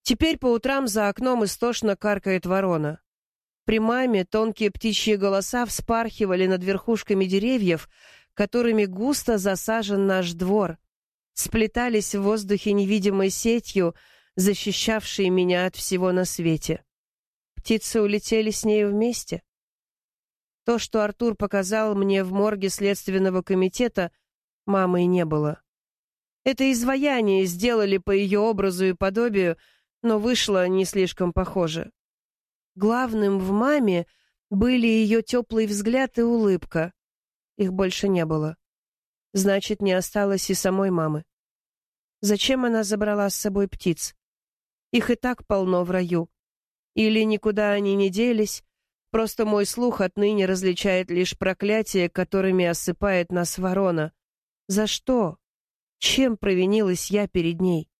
Теперь по утрам за окном истошно каркает ворона. При маме тонкие птичьи голоса вспархивали над верхушками деревьев, которыми густо засажен наш двор, сплетались в воздухе невидимой сетью, защищавшей меня от всего на свете. Птицы улетели с нею вместе. То, что Артур показал мне в морге Следственного комитета, мамы и не было. Это изваяние сделали по ее образу и подобию, но вышло не слишком похоже. Главным в маме были ее теплый взгляд и улыбка. Их больше не было. Значит, не осталось и самой мамы. Зачем она забрала с собой птиц? Их и так полно в раю. Или никуда они не делись, просто мой слух отныне различает лишь проклятия, которыми осыпает нас ворона. За что? Чем провинилась я перед ней?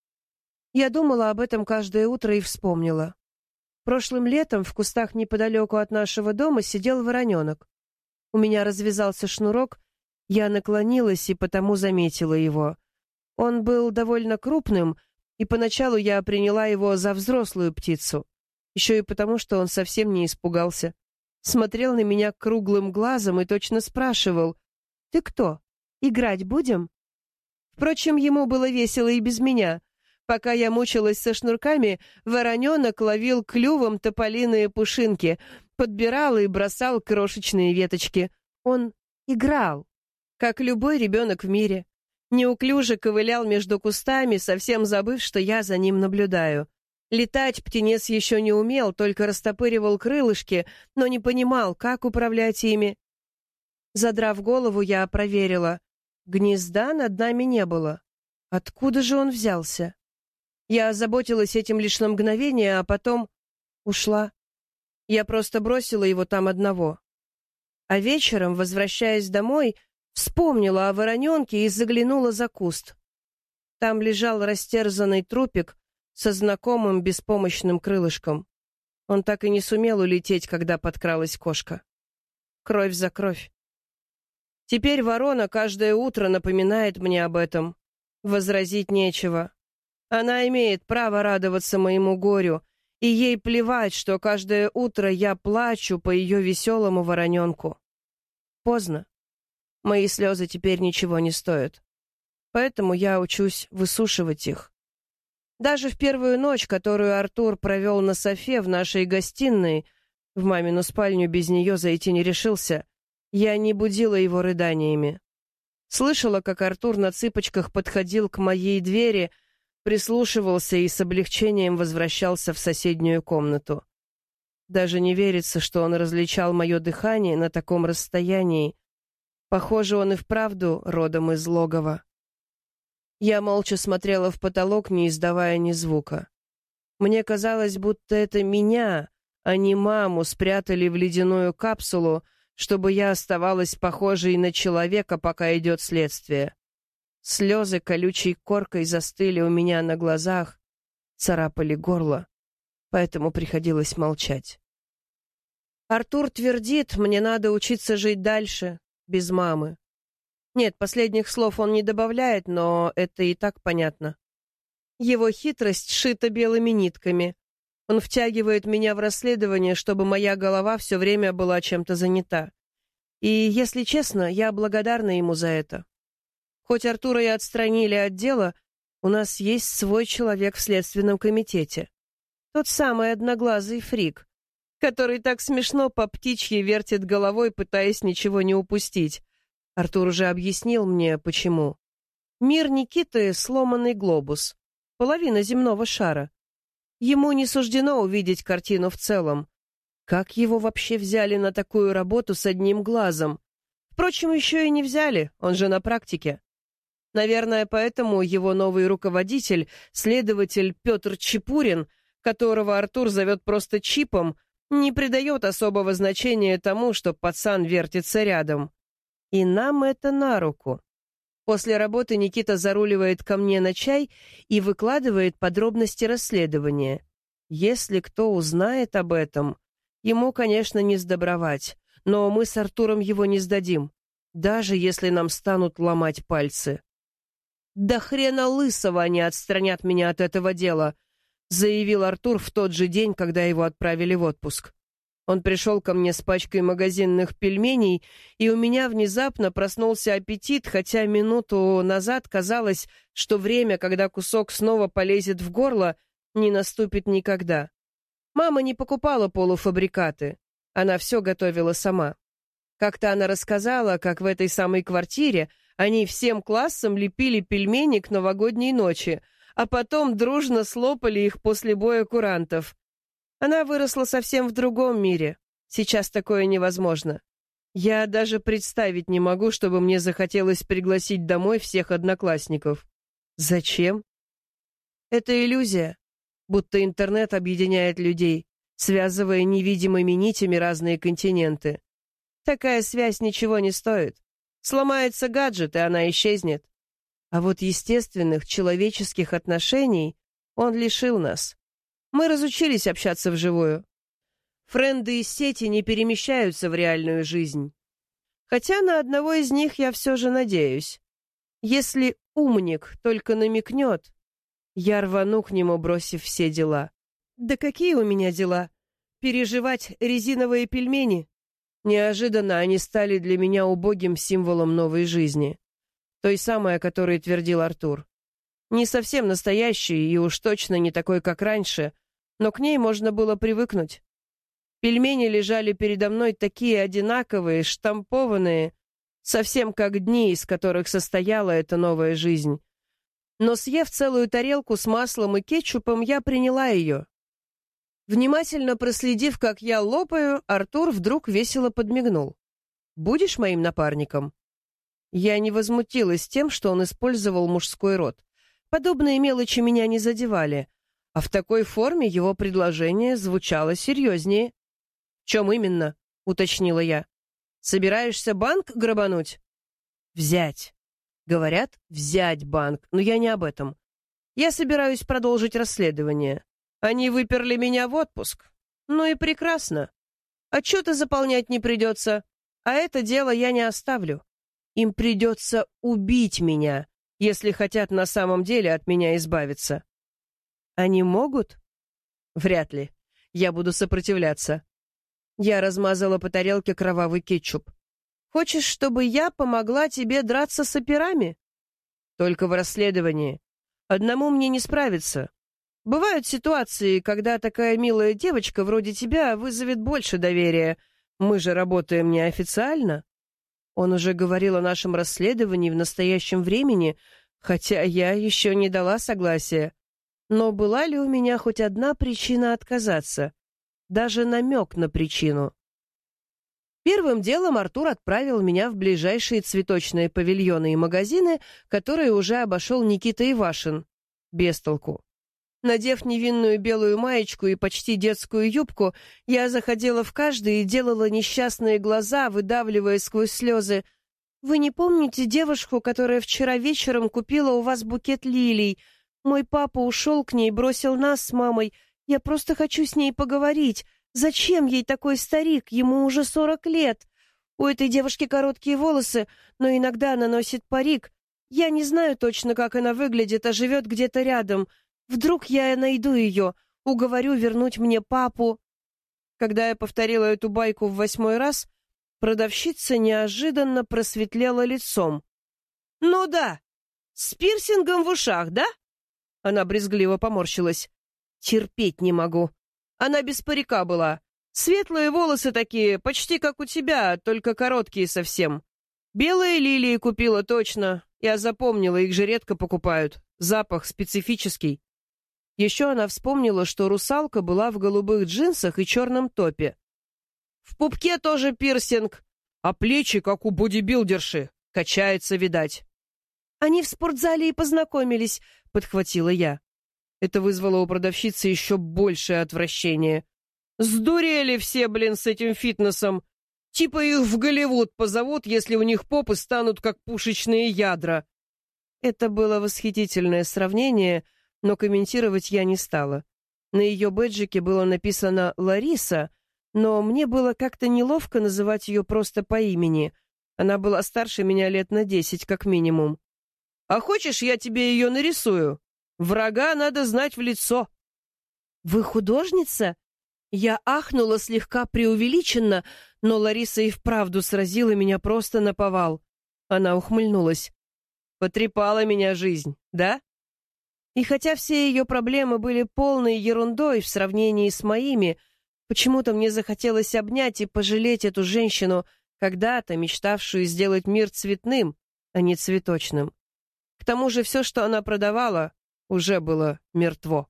Я думала об этом каждое утро и вспомнила. Прошлым летом в кустах неподалеку от нашего дома сидел вороненок. У меня развязался шнурок, я наклонилась и потому заметила его. Он был довольно крупным, и поначалу я приняла его за взрослую птицу. Еще и потому, что он совсем не испугался. Смотрел на меня круглым глазом и точно спрашивал: «Ты кто? Играть будем?» Впрочем, ему было весело и без меня. Пока я мучилась со шнурками, вороненок ловил клювом тополиные пушинки, подбирал и бросал крошечные веточки. Он играл, как любой ребенок в мире. Неуклюже ковылял между кустами, совсем забыв, что я за ним наблюдаю. Летать птенец еще не умел, только растопыривал крылышки, но не понимал, как управлять ими. Задрав голову, я проверила. Гнезда над нами не было. Откуда же он взялся? Я озаботилась этим лишь на мгновение, а потом ушла. Я просто бросила его там одного. А вечером, возвращаясь домой, вспомнила о вороненке и заглянула за куст. Там лежал растерзанный трупик со знакомым беспомощным крылышком. Он так и не сумел улететь, когда подкралась кошка. Кровь за кровь. Теперь ворона каждое утро напоминает мне об этом. Возразить нечего. Она имеет право радоваться моему горю, и ей плевать, что каждое утро я плачу по ее веселому вороненку. Поздно. Мои слезы теперь ничего не стоят. Поэтому я учусь высушивать их. Даже в первую ночь, которую Артур провел на софе в нашей гостиной, в мамину спальню без нее зайти не решился, я не будила его рыданиями. Слышала, как Артур на цыпочках подходил к моей двери, прислушивался и с облегчением возвращался в соседнюю комнату. Даже не верится, что он различал мое дыхание на таком расстоянии. Похоже, он и вправду родом из логова. Я молча смотрела в потолок, не издавая ни звука. Мне казалось, будто это меня, а не маму, спрятали в ледяную капсулу, чтобы я оставалась похожей на человека, пока идет следствие. Слезы колючей коркой застыли у меня на глазах, царапали горло, поэтому приходилось молчать. Артур твердит, мне надо учиться жить дальше, без мамы. Нет, последних слов он не добавляет, но это и так понятно. Его хитрость шита белыми нитками. Он втягивает меня в расследование, чтобы моя голова все время была чем-то занята. И, если честно, я благодарна ему за это. Хоть Артура и отстранили от дела, у нас есть свой человек в Следственном комитете. Тот самый одноглазый фрик, который так смешно по птичьи вертит головой, пытаясь ничего не упустить. Артур уже объяснил мне, почему. Мир Никиты — сломанный глобус, половина земного шара. Ему не суждено увидеть картину в целом. Как его вообще взяли на такую работу с одним глазом? Впрочем, еще и не взяли, он же на практике. Наверное, поэтому его новый руководитель, следователь Петр Чепурин, которого Артур зовет просто Чипом, не придает особого значения тому, что пацан вертится рядом. И нам это на руку. После работы Никита заруливает ко мне на чай и выкладывает подробности расследования. Если кто узнает об этом, ему, конечно, не сдобровать, но мы с Артуром его не сдадим, даже если нам станут ломать пальцы. До хрена лысого они отстранят меня от этого дела. заявил Артур в тот же день, когда его отправили в отпуск. Он пришел ко мне с пачкой магазинных пельменей, и у меня внезапно проснулся аппетит, хотя минуту назад казалось, что время, когда кусок снова полезет в горло, не наступит никогда. Мама не покупала полуфабрикаты. Она все готовила сама. Как-то она рассказала, как в этой самой квартире они всем классом лепили пельмени к новогодней ночи, а потом дружно слопали их после боя курантов. Она выросла совсем в другом мире. Сейчас такое невозможно. Я даже представить не могу, чтобы мне захотелось пригласить домой всех одноклассников. Зачем? Это иллюзия, будто интернет объединяет людей, связывая невидимыми нитями разные континенты. Такая связь ничего не стоит. Сломается гаджет, и она исчезнет. А вот естественных человеческих отношений он лишил нас. Мы разучились общаться вживую. Френды из сети не перемещаются в реальную жизнь. Хотя на одного из них я все же надеюсь. Если умник только намекнет, я рвану к нему, бросив все дела. Да какие у меня дела? Переживать резиновые пельмени? Неожиданно они стали для меня убогим символом новой жизни. Той самой, о которой твердил Артур. Не совсем настоящий и уж точно не такой, как раньше, но к ней можно было привыкнуть. Пельмени лежали передо мной такие одинаковые, штампованные, совсем как дни, из которых состояла эта новая жизнь. Но съев целую тарелку с маслом и кетчупом, я приняла ее. Внимательно проследив, как я лопаю, Артур вдруг весело подмигнул. «Будешь моим напарником?» Я не возмутилась тем, что он использовал мужской род. Подобные мелочи меня не задевали, а в такой форме его предложение звучало серьезнее. «В чем именно?» — уточнила я. «Собираешься банк грабануть?» «Взять». Говорят, взять банк, но я не об этом. Я собираюсь продолжить расследование. Они выперли меня в отпуск. Ну и прекрасно. Отчеты заполнять не придется, а это дело я не оставлю. Им придется убить меня, если хотят на самом деле от меня избавиться. Они могут? Вряд ли. Я буду сопротивляться. Я размазала по тарелке кровавый кетчуп. Хочешь, чтобы я помогла тебе драться с операми? Только в расследовании. Одному мне не справиться. Бывают ситуации, когда такая милая девочка вроде тебя вызовет больше доверия. Мы же работаем неофициально. Он уже говорил о нашем расследовании в настоящем времени, хотя я еще не дала согласия. Но была ли у меня хоть одна причина отказаться? Даже намек на причину. Первым делом Артур отправил меня в ближайшие цветочные павильоны и магазины, которые уже обошел Никита Ивашин. Без толку. Надев невинную белую маечку и почти детскую юбку, я заходила в каждый и делала несчастные глаза, выдавливая сквозь слезы. «Вы не помните девушку, которая вчера вечером купила у вас букет лилий? Мой папа ушел к ней, бросил нас с мамой. Я просто хочу с ней поговорить. Зачем ей такой старик? Ему уже 40 лет. У этой девушки короткие волосы, но иногда она носит парик. Я не знаю точно, как она выглядит, а живет где-то рядом. Вдруг я найду ее, уговорю вернуть мне папу». Когда я повторила эту байку в 8-й раз, продавщица неожиданно просветлела лицом. «Ну да, с пирсингом в ушах, да?» Она брезгливо поморщилась. «Терпеть не могу. Она без парика была. Светлые волосы такие, почти как у тебя, только короткие совсем. Белые лилии купила точно. Я запомнила, их же редко покупают. Запах специфический». Еще она вспомнила, что русалка была в голубых джинсах и черном топе. «В пупке тоже пирсинг, а плечи, как у бодибилдерши, качается, видать». «Они в спортзале и познакомились», — подхватила я. Это вызвало у продавщицы еще большее отвращение. «Сдурели все, блин, с этим фитнесом. Типа их в Голливуд позовут, если у них попы станут как пушечные ядра». Это было восхитительное сравнение, но комментировать я не стала. На ее бэджике было написано «Лариса», но мне было как-то неловко называть ее просто по имени. Она была старше меня лет на 10, как минимум. «А хочешь, я тебе ее нарисую? Врага надо знать в лицо». «Вы художница?» Я ахнула слегка преувеличенно, но Лариса и вправду сразила меня просто наповал. Она ухмыльнулась. «Потрепала меня жизнь, да?» И хотя все ее проблемы были полной ерундой в сравнении с моими, почему-то мне захотелось обнять и пожалеть эту женщину, когда-то мечтавшую сделать мир цветным, а не цветочным. К тому же все, что она продавала, уже было мертво.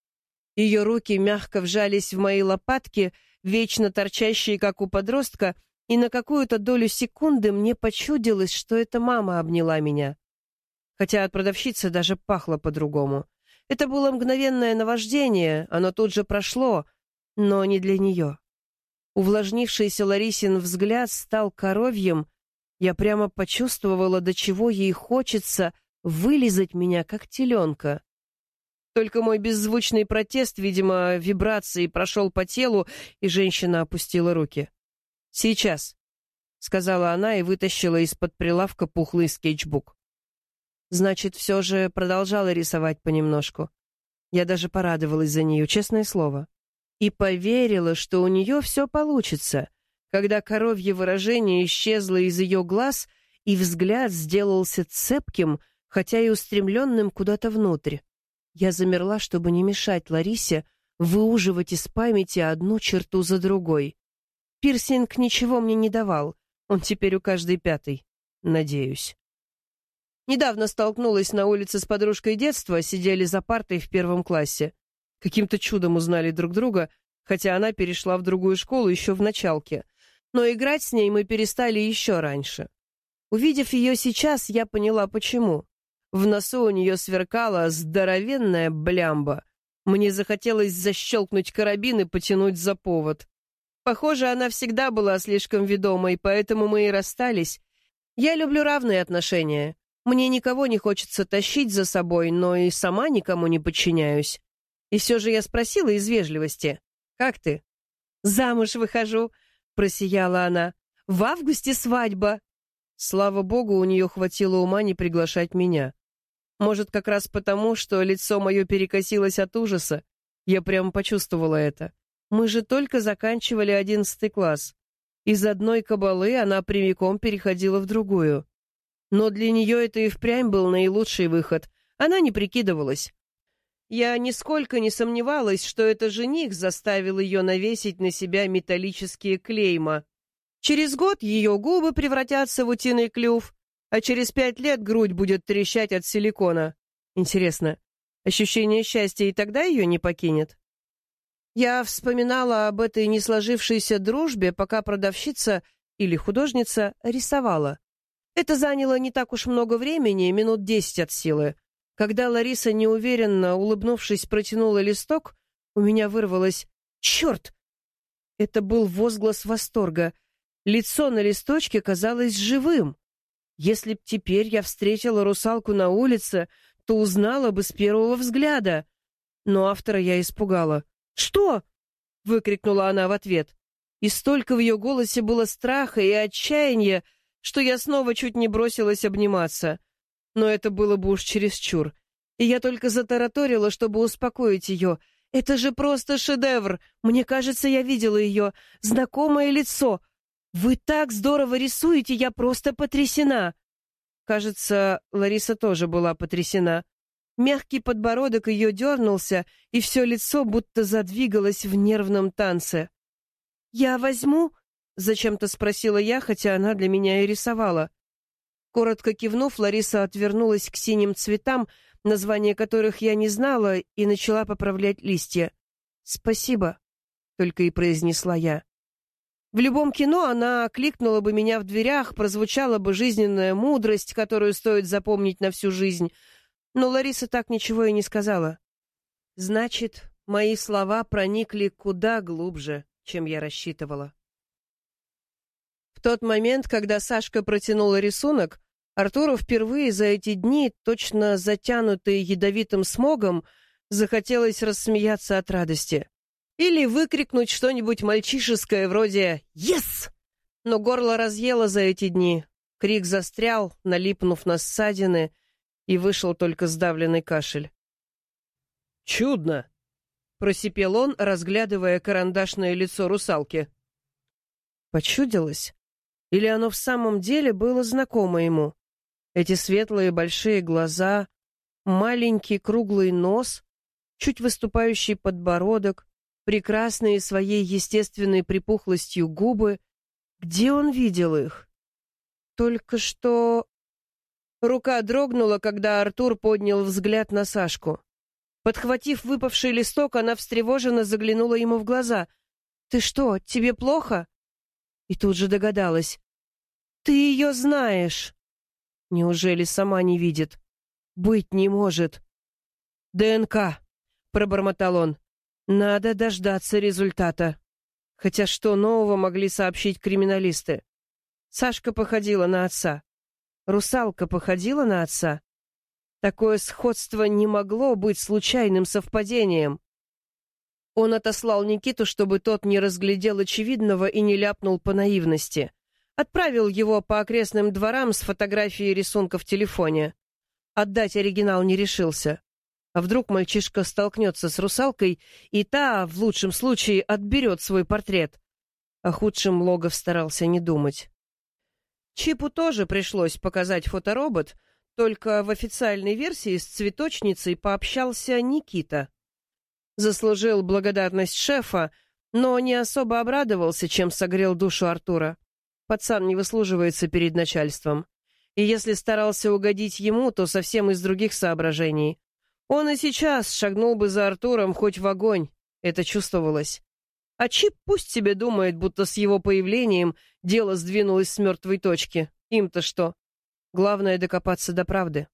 Ее руки мягко вжались в мои лопатки, вечно торчащие, как у подростка, и на какую-то долю секунды мне почудилось, что это мама обняла меня. Хотя от продавщицы даже пахло по-другому. Это было мгновенное наваждение, оно тут же прошло, но не для нее. Увлажнившийся Ларисин взгляд стал коровьим, я прямо почувствовала, до чего ей хочется вылизать меня, как теленка. Только мой беззвучный протест, видимо, вибрацией прошел по телу, и женщина опустила руки. «Сейчас», — сказала она и вытащила из-под прилавка пухлый скетчбук. Значит, все же продолжала рисовать понемножку. Я даже порадовалась за нее, честное слово. И поверила, что у нее все получится, когда коровье выражение исчезло из ее глаз, и взгляд сделался цепким, хотя и устремленным куда-то внутрь. Я замерла, чтобы не мешать Ларисе выуживать из памяти одну черту за другой. Пирсинг ничего мне не давал, он теперь у каждой пятой, надеюсь. Недавно столкнулась на улице с подружкой детства, сидели за партой в 1 классе. Каким-то чудом узнали друг друга, хотя она перешла в другую школу еще в началке. Но играть с ней мы перестали еще раньше. Увидев ее сейчас, я поняла, почему. В носу у нее сверкала здоровенная блямба. Мне захотелось защелкнуть карабин и потянуть за повод. Похоже, она всегда была слишком ведомой, поэтому мы и расстались. Я люблю равные отношения. Мне никого не хочется тащить за собой, но и сама никому не подчиняюсь. И все же я спросила из вежливости: «Как ты?» «Замуж выхожу», — просияла она. «В августе свадьба». Слава богу, у нее хватило ума не приглашать меня. Может, как раз потому, что лицо мое перекосилось от ужаса. Я прямо почувствовала это. Мы же только заканчивали 11 класс. Из одной кабалы она прямиком переходила в другую. Но для нее это и впрямь был наилучший выход. Она не прикидывалась. Я нисколько не сомневалась, что это жених заставил ее навесить на себя металлические клейма. Через год ее губы превратятся в утиный клюв, а через 5 лет грудь будет трещать от силикона. Интересно, ощущение счастья и тогда ее не покинет? Я вспоминала об этой не сложившейся дружбе, пока продавщица или художница рисовала. Это заняло не так уж много времени, минут 10 от силы. Когда Лариса неуверенно, улыбнувшись, протянула листок, у меня вырвалось: «Черт!» Это был возглас восторга. Лицо на листочке казалось живым. Если б теперь я встретила русалку на улице, то узнала бы с первого взгляда. Но автора я испугала. «Что?» — выкрикнула она в ответ. И столько в ее голосе было страха и отчаяния, что я снова чуть не бросилась обниматься. Но это было бы уж чересчур. И я только затараторила, чтобы успокоить ее. «Это же просто шедевр! Мне кажется, я видела ее. Знакомое лицо. Вы так здорово рисуете, я просто потрясена!» Кажется, Лариса тоже была потрясена. Мягкий подбородок ее дернулся, и все лицо будто задвигалось в нервном танце. «Я возьму?» — зачем-то спросила я, хотя она для меня и рисовала. Коротко кивнув, Лариса отвернулась к синим цветам, названия которых я не знала, и начала поправлять листья. «Спасибо», — только и произнесла я. В любом кино она окликнула бы меня в дверях, прозвучала бы жизненная мудрость, которую стоит запомнить на всю жизнь. Но Лариса так ничего и не сказала. Значит, мои слова проникли куда глубже, чем я рассчитывала. В тот момент, когда Сашка протянула рисунок, Артуру впервые за эти дни, точно затянутый ядовитым смогом, захотелось рассмеяться от радости. Или выкрикнуть что-нибудь мальчишеское вроде «Yes!». Но горло разъело за эти дни. Крик застрял, налипнув на ссадины, и вышел только сдавленный кашель. «Чудно!» просипел он, разглядывая карандашное лицо русалки. Почудилось? Или оно в самом деле было знакомо ему? Эти светлые большие глаза, маленький круглый нос, чуть выступающий подбородок, прекрасные своей естественной припухлостью губы. Где он видел их? Только что... Рука дрогнула, когда Артур поднял взгляд на Сашку. Подхватив выпавший листок, она встревоженно заглянула ему в глаза. «Ты что, тебе плохо?» И тут же догадалась. «Ты ее знаешь!» Неужели сама не видит? «Быть не может!» «ДНК!» — пробормотал он. «Надо дождаться результата». Хотя что нового могли сообщить криминалисты? Сашка походила на отца. Русалка походила на отца. Такое сходство не могло быть случайным совпадением. Он отослал Никиту, чтобы тот не разглядел очевидного и не ляпнул по наивности. Отправил его по окрестным дворам с фотографией рисунка в телефоне. Отдать оригинал не решился. А вдруг мальчишка столкнется с русалкой, и та, в лучшем случае, отберет свой портрет. О худшем Логов старался не думать. Чипу тоже пришлось показать фоторобот, только в официальной версии с цветочницей пообщался Никита. Заслужил благодарность шефа, но не особо обрадовался, чем согрел душу Артура. Пацан не выслуживается перед начальством. И если старался угодить ему, то совсем из других соображений. Он и сейчас шагнул бы за Артуром хоть в огонь, это чувствовалось. А Чип пусть себе думает, будто с его появлением дело сдвинулось с мертвой точки. Им-то что? Главное — докопаться до правды.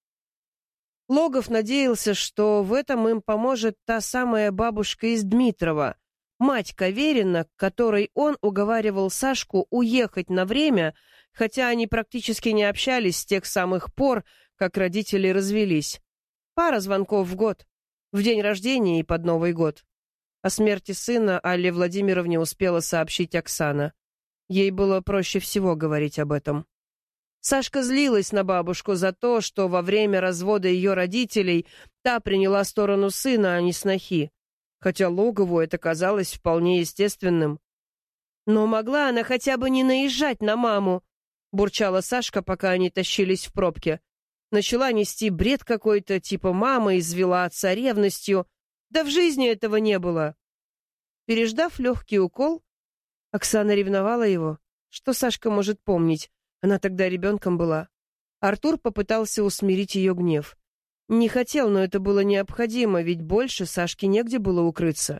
Логов надеялся, что в этом им поможет та самая бабушка из Дмитрова, мать Каверина, которой он уговаривал Сашку уехать на время, хотя они практически не общались с тех самых пор, как родители развелись. Пара звонков в год, в день рождения и под Новый год. О смерти сына Алле Владимировне успела сообщить Оксана. Ей было проще всего говорить об этом. Сашка злилась на бабушку за то, что во время развода ее родителей та приняла сторону сына, а не снохи, хотя Логову это казалось вполне естественным. «Но могла она хотя бы не наезжать на маму», — бурчала Сашка, пока они тащились в пробке. Начала нести бред какой-то, типа мама извела отца ревностью. Да в жизни этого не было. Переждав легкий укол, Оксана ревновала его. Что Сашка может помнить? Она тогда ребенком была. Артур попытался усмирить ее гнев. Не хотел, но это было необходимо, ведь больше Сашке негде было укрыться.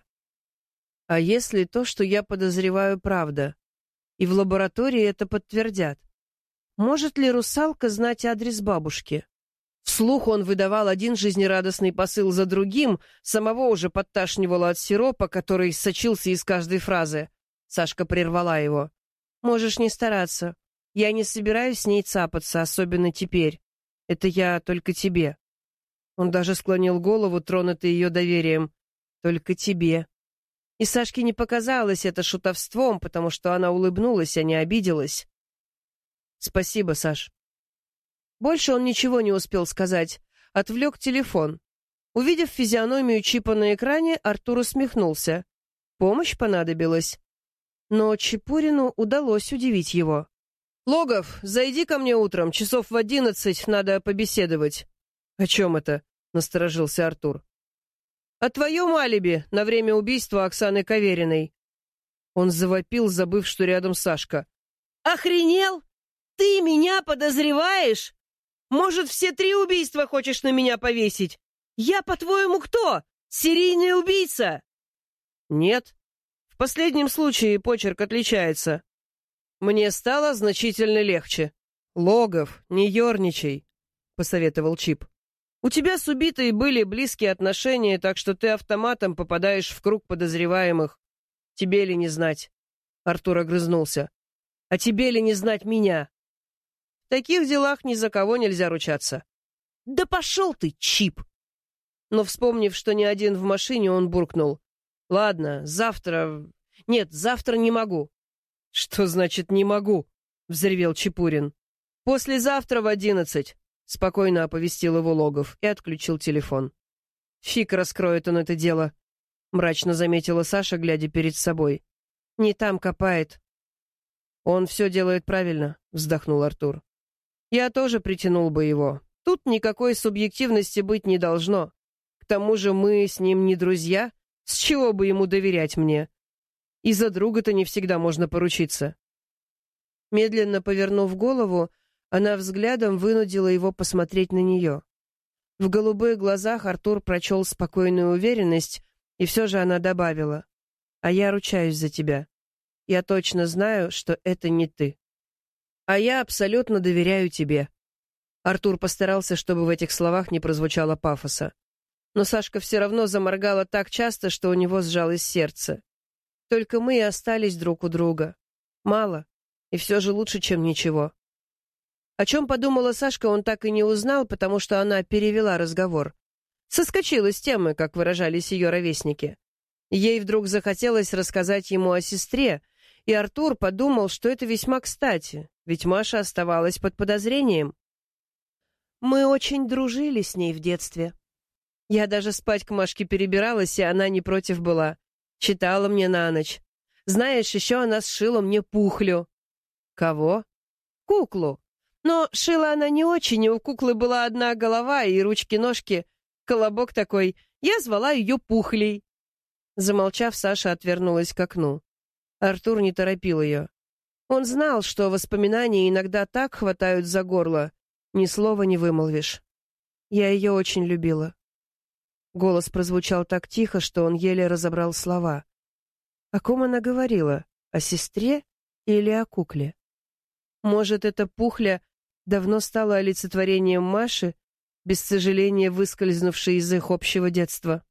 А если то, что я подозреваю, правда? И в лаборатории это подтвердят. Может ли русалка знать адрес бабушки? Вслух он выдавал один жизнерадостный посыл за другим, самого уже подташнивало от сиропа, который сочился из каждой фразы. Сашка прервала его. «Можешь не стараться. Я не собираюсь с ней цапаться, особенно теперь. Это я только тебе». Он даже склонил голову, тронутый ее доверием. «Только тебе». И Сашке не показалось это шутовством, потому что она улыбнулась, а не обиделась. «Спасибо, Саш». Больше он ничего не успел сказать. Отвлек телефон. Увидев физиономию Чипа на экране, Артур усмехнулся. Помощь понадобилась. Но Чепурину удалось удивить его. «Логов, зайди ко мне утром, часов в 11, надо побеседовать». «О чем это?» — насторожился Артур. «О твоем алиби на время убийства Оксаны Кавериной». Он завопил, забыв, что рядом Сашка. «Охренел? Ты меня подозреваешь? Может, все 3 убийства хочешь на меня повесить? Я, по-твоему, кто? Серийный убийца?» «Нет. В последнем случае почерк отличается». Мне стало значительно легче. «Логов, не ерничай», — посоветовал Чип. «У тебя с убитой были близкие отношения, так что ты автоматом попадаешь в круг подозреваемых. Тебе ли не знать?» Артур огрызнулся. «А тебе ли не знать меня?» В таких делах ни за кого нельзя ручаться. «Да пошел ты, Чип!» Но, вспомнив, что не один в машине, он буркнул. «Ладно, завтра... Нет, завтра не могу». «Что значит «не могу»?» — взревел Чепурин. «Послезавтра в 11», — спокойно оповестил его Логов и отключил телефон. Фиг раскроет он это дело. мрачно заметила Саша, глядя перед собой. «Не там копает». «Он все делает правильно», — вздохнул Артур. «Я тоже притянул бы его. Тут никакой субъективности быть не должно. К тому же мы с ним не друзья. С чего бы ему доверять мне? И за друга-то не всегда можно поручиться». Медленно повернув голову, она взглядом вынудила его посмотреть на нее. В голубых глазах Артур прочел спокойную уверенность, и все же она добавила: «А я ручаюсь за тебя. Я точно знаю, что это не ты. А я абсолютно доверяю тебе». Артур постарался, чтобы в этих словах не прозвучало пафоса. Но Сашка все равно заморгала так часто, что у него сжалось сердце. Только мы и остались друг у друга. Мало, и все же лучше, чем ничего. О чем подумала Сашка, он так и не узнал, потому что она перевела разговор. Соскочила с темы, как выражались ее ровесники. Ей вдруг захотелось рассказать ему о сестре, и Артур подумал, что это весьма кстати, ведь Маша оставалась под подозрением. «Мы очень дружили с ней в детстве. Я даже спать к Машке перебиралась, и она не против была. Читала мне на ночь. Знаешь, еще она сшила мне пухлю». «Кого?» «Куклу. Но шила она не очень, и у куклы была одна голова и ручки-ножки, колобок такой. Я звала ее Пухлей». Замолчав, Саша отвернулась к окну. Артур не торопил ее. Он знал, что воспоминания иногда так хватают за горло, ни слова не вымолвишь. «Я ее очень любила». Голос прозвучал так тихо, что он еле разобрал слова. О ком она говорила? О сестре или о кукле? Может, эта Пухля давно стала олицетворением Маши, без сожаления выскользнувшей из их общего детства?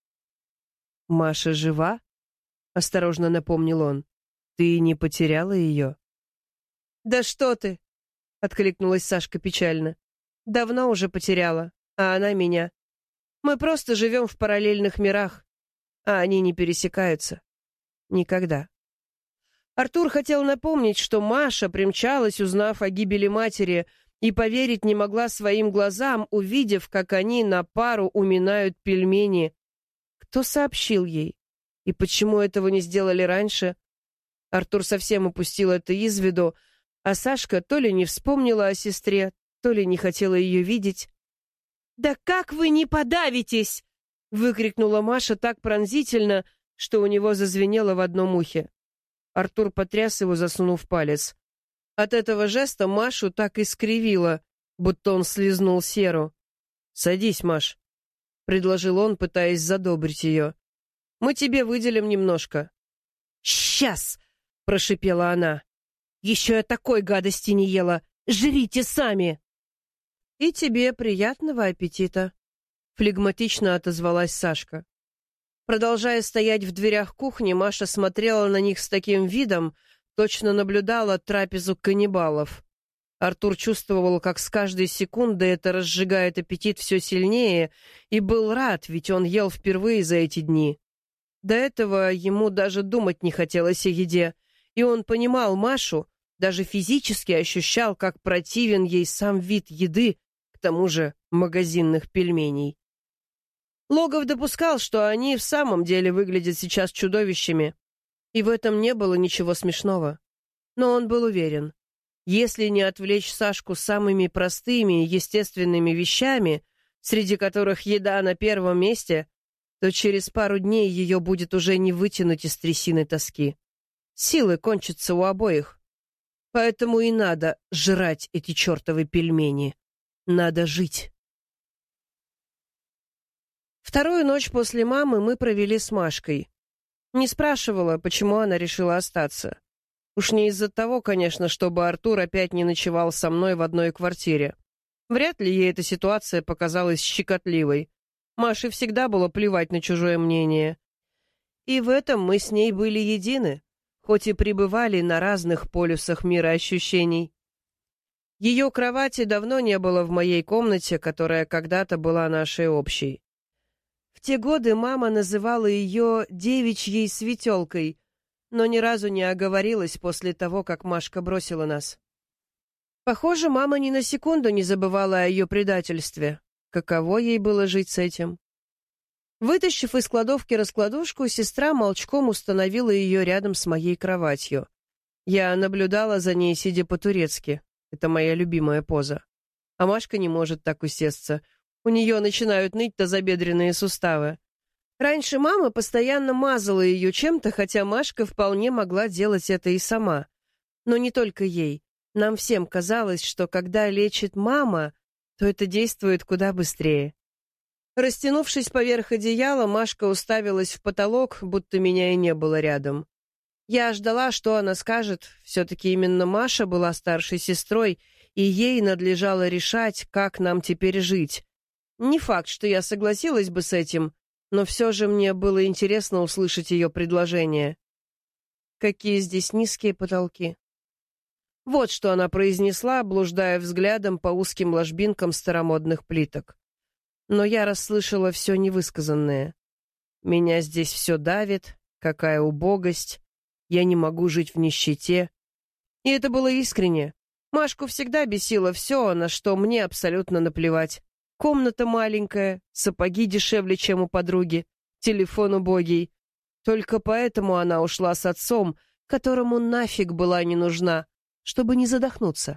«Маша жива?» — осторожно напомнил он. «Ты не потеряла ее?» «Да что ты!» — откликнулась Сашка печально. «Давно уже потеряла, а она меня. Мы просто живем в параллельных мирах, а они не пересекаются. Никогда». Артур хотел напомнить, что Маша примчалась, узнав о гибели матери, и поверить не могла своим глазам, увидев, как они на пару уминают пельмени. Кто сообщил ей? И почему этого не сделали раньше? Артур совсем упустил это из виду, а Сашка то ли не вспомнила о сестре, то ли не хотела ее видеть. «Да как вы не подавитесь!» — выкрикнула Маша так пронзительно, что у него зазвенело в одном ухе. Артур потряс его, засунув палец. От этого жеста Машу так и скривило, будто он слизнул серу. «Садись, Маш», — предложил он, пытаясь задобрить ее. «Мы тебе выделим немножко». «Сейчас!» — прошипела она. «Еще я такой гадости не ела! Жрите сами!» «И тебе приятного аппетита», — флегматично отозвалась Сашка. Продолжая стоять в дверях кухни, Маша смотрела на них с таким видом, точно наблюдала трапезу каннибалов. Артур чувствовал, как с каждой секундой это разжигает аппетит все сильнее, и был рад, ведь он ел впервые за эти дни. До этого ему даже думать не хотелось о еде, и он понимал Машу, даже физически ощущал, как противен ей сам вид еды, к тому же магазинных пельменей. Логов допускал, что они в самом деле выглядят сейчас чудовищами, и в этом не было ничего смешного. Но он был уверен, если не отвлечь Сашку самыми простыми, естественными вещами, среди которых еда на первом месте, то через пару дней ее будет уже не вытянуть из трясины тоски. Силы кончатся у обоих. Поэтому и надо жрать эти чертовы пельмени. Надо жить. Вторую ночь после мамы мы провели с Машкой. Не спрашивала, почему она решила остаться. Уж не из-за того, конечно, чтобы Артур опять не ночевал со мной в одной квартире. Вряд ли ей эта ситуация показалась щекотливой. Маше всегда было плевать на чужое мнение. И в этом мы с ней были едины, хоть и пребывали на разных полюсах мира ощущений. Ее кровати давно не было в моей комнате, которая когда-то была нашей общей. В те годы мама называла ее девичьей светелкой, но ни разу не оговорилась после того, как Машка бросила нас. Похоже, мама ни на секунду не забывала о ее предательстве. Каково ей было жить с этим? Вытащив из кладовки раскладушку, сестра молчком установила ее рядом с моей кроватью. Я наблюдала за ней, сидя по-турецки. Это моя любимая поза. А Машка не может так усесться. У нее начинают ныть тазобедренные суставы. Раньше мама постоянно мазала ее чем-то, хотя Машка вполне могла делать это и сама. Но не только ей. Нам всем казалось, что когда лечит мама, то это действует куда быстрее. Растянувшись поверх одеяла, Машка уставилась в потолок, будто меня и не было рядом. Я ждала, что она скажет. Все-таки именно Маша была старшей сестрой, и ей надлежало решать, как нам теперь жить. Не факт, что я согласилась бы с этим, но все же мне было интересно услышать ее предложение. Какие здесь низкие потолки. Вот что она произнесла, блуждая взглядом по узким ложбинкам старомодных плиток. Но я расслышала все невысказанное. Меня здесь все давит, какая убогость, я не могу жить в нищете. И это было искренне. Машку всегда бесило все, на что мне абсолютно наплевать. Комната маленькая, сапоги дешевле, чем у подруги, телефон убогий. Только поэтому она ушла с отцом, которому нафиг была не нужна, чтобы не задохнуться.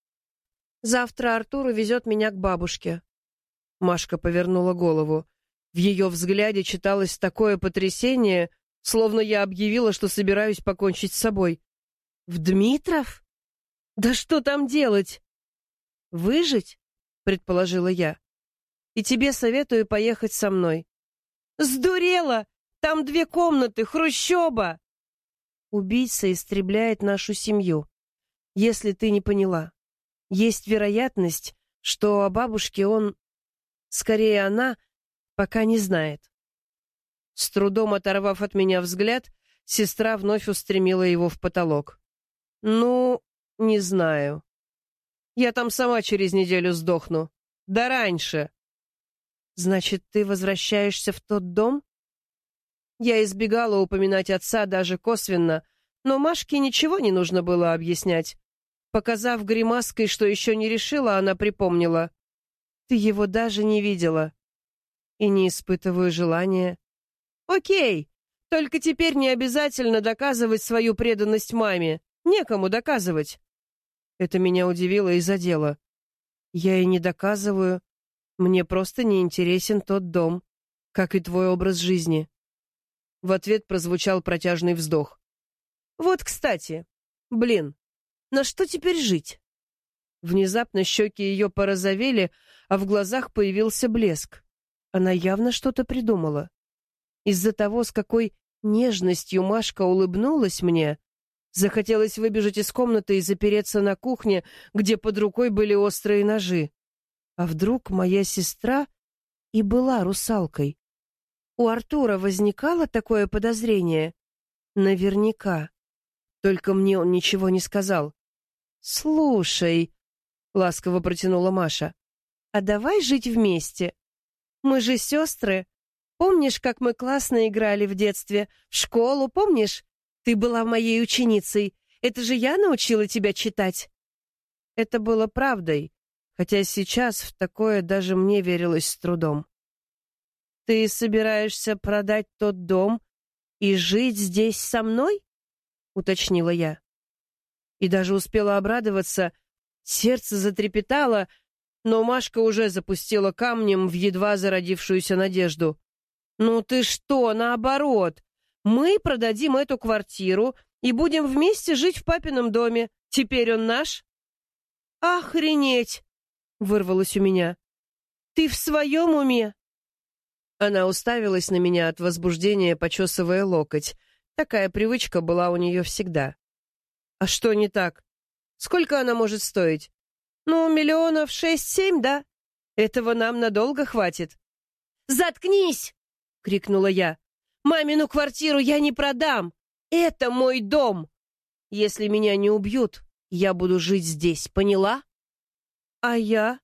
Завтра Артур увезет меня к бабушке. Машка повернула голову. В ее взгляде читалось такое потрясение, словно я объявила, что собираюсь покончить с собой. В Дмитров? Да что там делать? Выжить, предположила я. И тебе советую поехать со мной. Сдурела! Там 2 комнаты, хрущоба! Убийца истребляет нашу семью. Если ты не поняла, есть вероятность, что о бабушке он... Скорее, она пока не знает. С трудом оторвав от меня взгляд, сестра вновь устремила его в потолок. Ну, не знаю. Я там сама через неделю сдохну. Да раньше. Значит, ты возвращаешься в тот дом? Я избегала упоминать отца даже косвенно, но Машке ничего не нужно было объяснять. Показав гримаской, что еще не решила, она припомнила. Ты его даже не видела. И не испытываю желания. Окей, только теперь не обязательно доказывать свою преданность маме. Некому доказывать. Это меня удивило и задело. Я и не доказываю. Мне просто не интересен тот дом, как и твой образ жизни. В ответ прозвучал протяжный вздох. Вот, кстати, блин, на что теперь жить? Внезапно щеки ее порозовели, а в глазах появился блеск. Она явно что-то придумала. Из-за того, с какой нежностью Машка улыбнулась мне, захотелось выбежать из комнаты и запереться на кухне, где под рукой были острые ножи. А вдруг моя сестра и была русалкой? У Артура возникало такое подозрение? Наверняка. Только мне он ничего не сказал. «Слушай», — ласково протянула Маша, «а давай жить вместе? Мы же сестры. Помнишь, как мы классно играли в детстве? В школу, помнишь? Ты была моей ученицей. Это же я научила тебя читать». Это было правдой, хотя сейчас в такое даже мне верилось с трудом. «Ты собираешься продать тот дом и жить здесь со мной?» — уточнила я. И даже успела обрадоваться. Сердце затрепетало, но Машка уже запустила камнем в едва зародившуюся надежду. «Ну ты что, наоборот! Мы продадим эту квартиру и будем вместе жить в папином доме. Теперь он наш?» «Охренеть!» — вырвалось у меня. «Ты в своем уме?» Она уставилась на меня от возбуждения, почесывая локоть. Такая привычка была у нее всегда. «А что не так? Сколько она может стоить? Ну, 6-7 миллионов, да? Этого нам надолго хватит». «Заткнись!» — крикнула я. «Мамину квартиру я не продам! Это мой дом! Если меня не убьют, я буду жить здесь, поняла?» «А я?»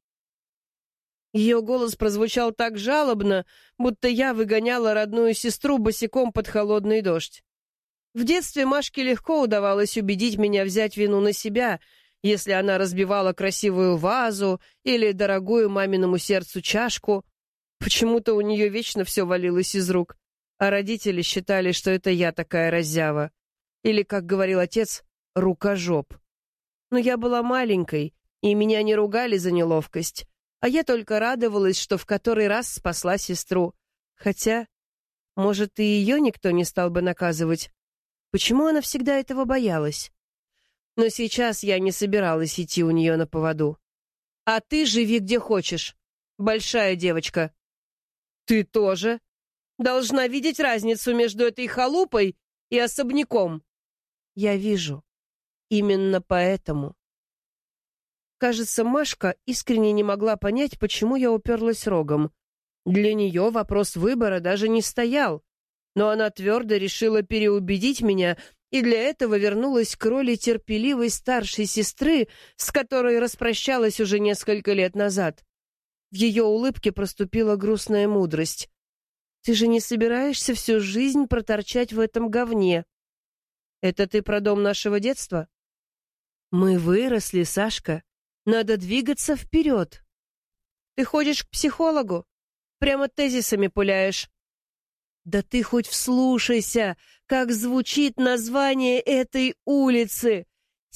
Ее голос прозвучал так жалобно, будто я выгоняла родную сестру босиком под холодный дождь. В детстве Машке легко удавалось убедить меня взять вину на себя, если она разбивала красивую вазу или дорогую маминому сердцу чашку. Почему-то у нее вечно все валилось из рук, а родители считали, что это я такая раззява. Или, как говорил отец, рукожоп. Но я была маленькой, и меня не ругали за неловкость, а я только радовалась, что в который раз спасла сестру. Хотя, может, и ее никто не стал бы наказывать. Почему она всегда этого боялась? Но сейчас я не собиралась идти у нее на поводу. А ты живи где хочешь, большая девочка. Ты тоже должна видеть разницу между этой халупой и особняком. Я вижу. Именно поэтому. Кажется, Машка искренне не могла понять, почему я уперлась рогом. Для нее вопрос выбора даже не стоял, но она твердо решила переубедить меня и для этого вернулась к роли терпеливой старшей сестры, с которой распрощалась уже несколько лет назад. В ее улыбке проступила грустная мудрость. «Ты же не собираешься всю жизнь проторчать в этом говне? Это ты про дом нашего детства?» «Мы выросли, Сашка. Надо двигаться вперед. Ты ходишь к психологу? Прямо тезисами пуляешь». «Да ты хоть вслушайся, как звучит название этой улицы.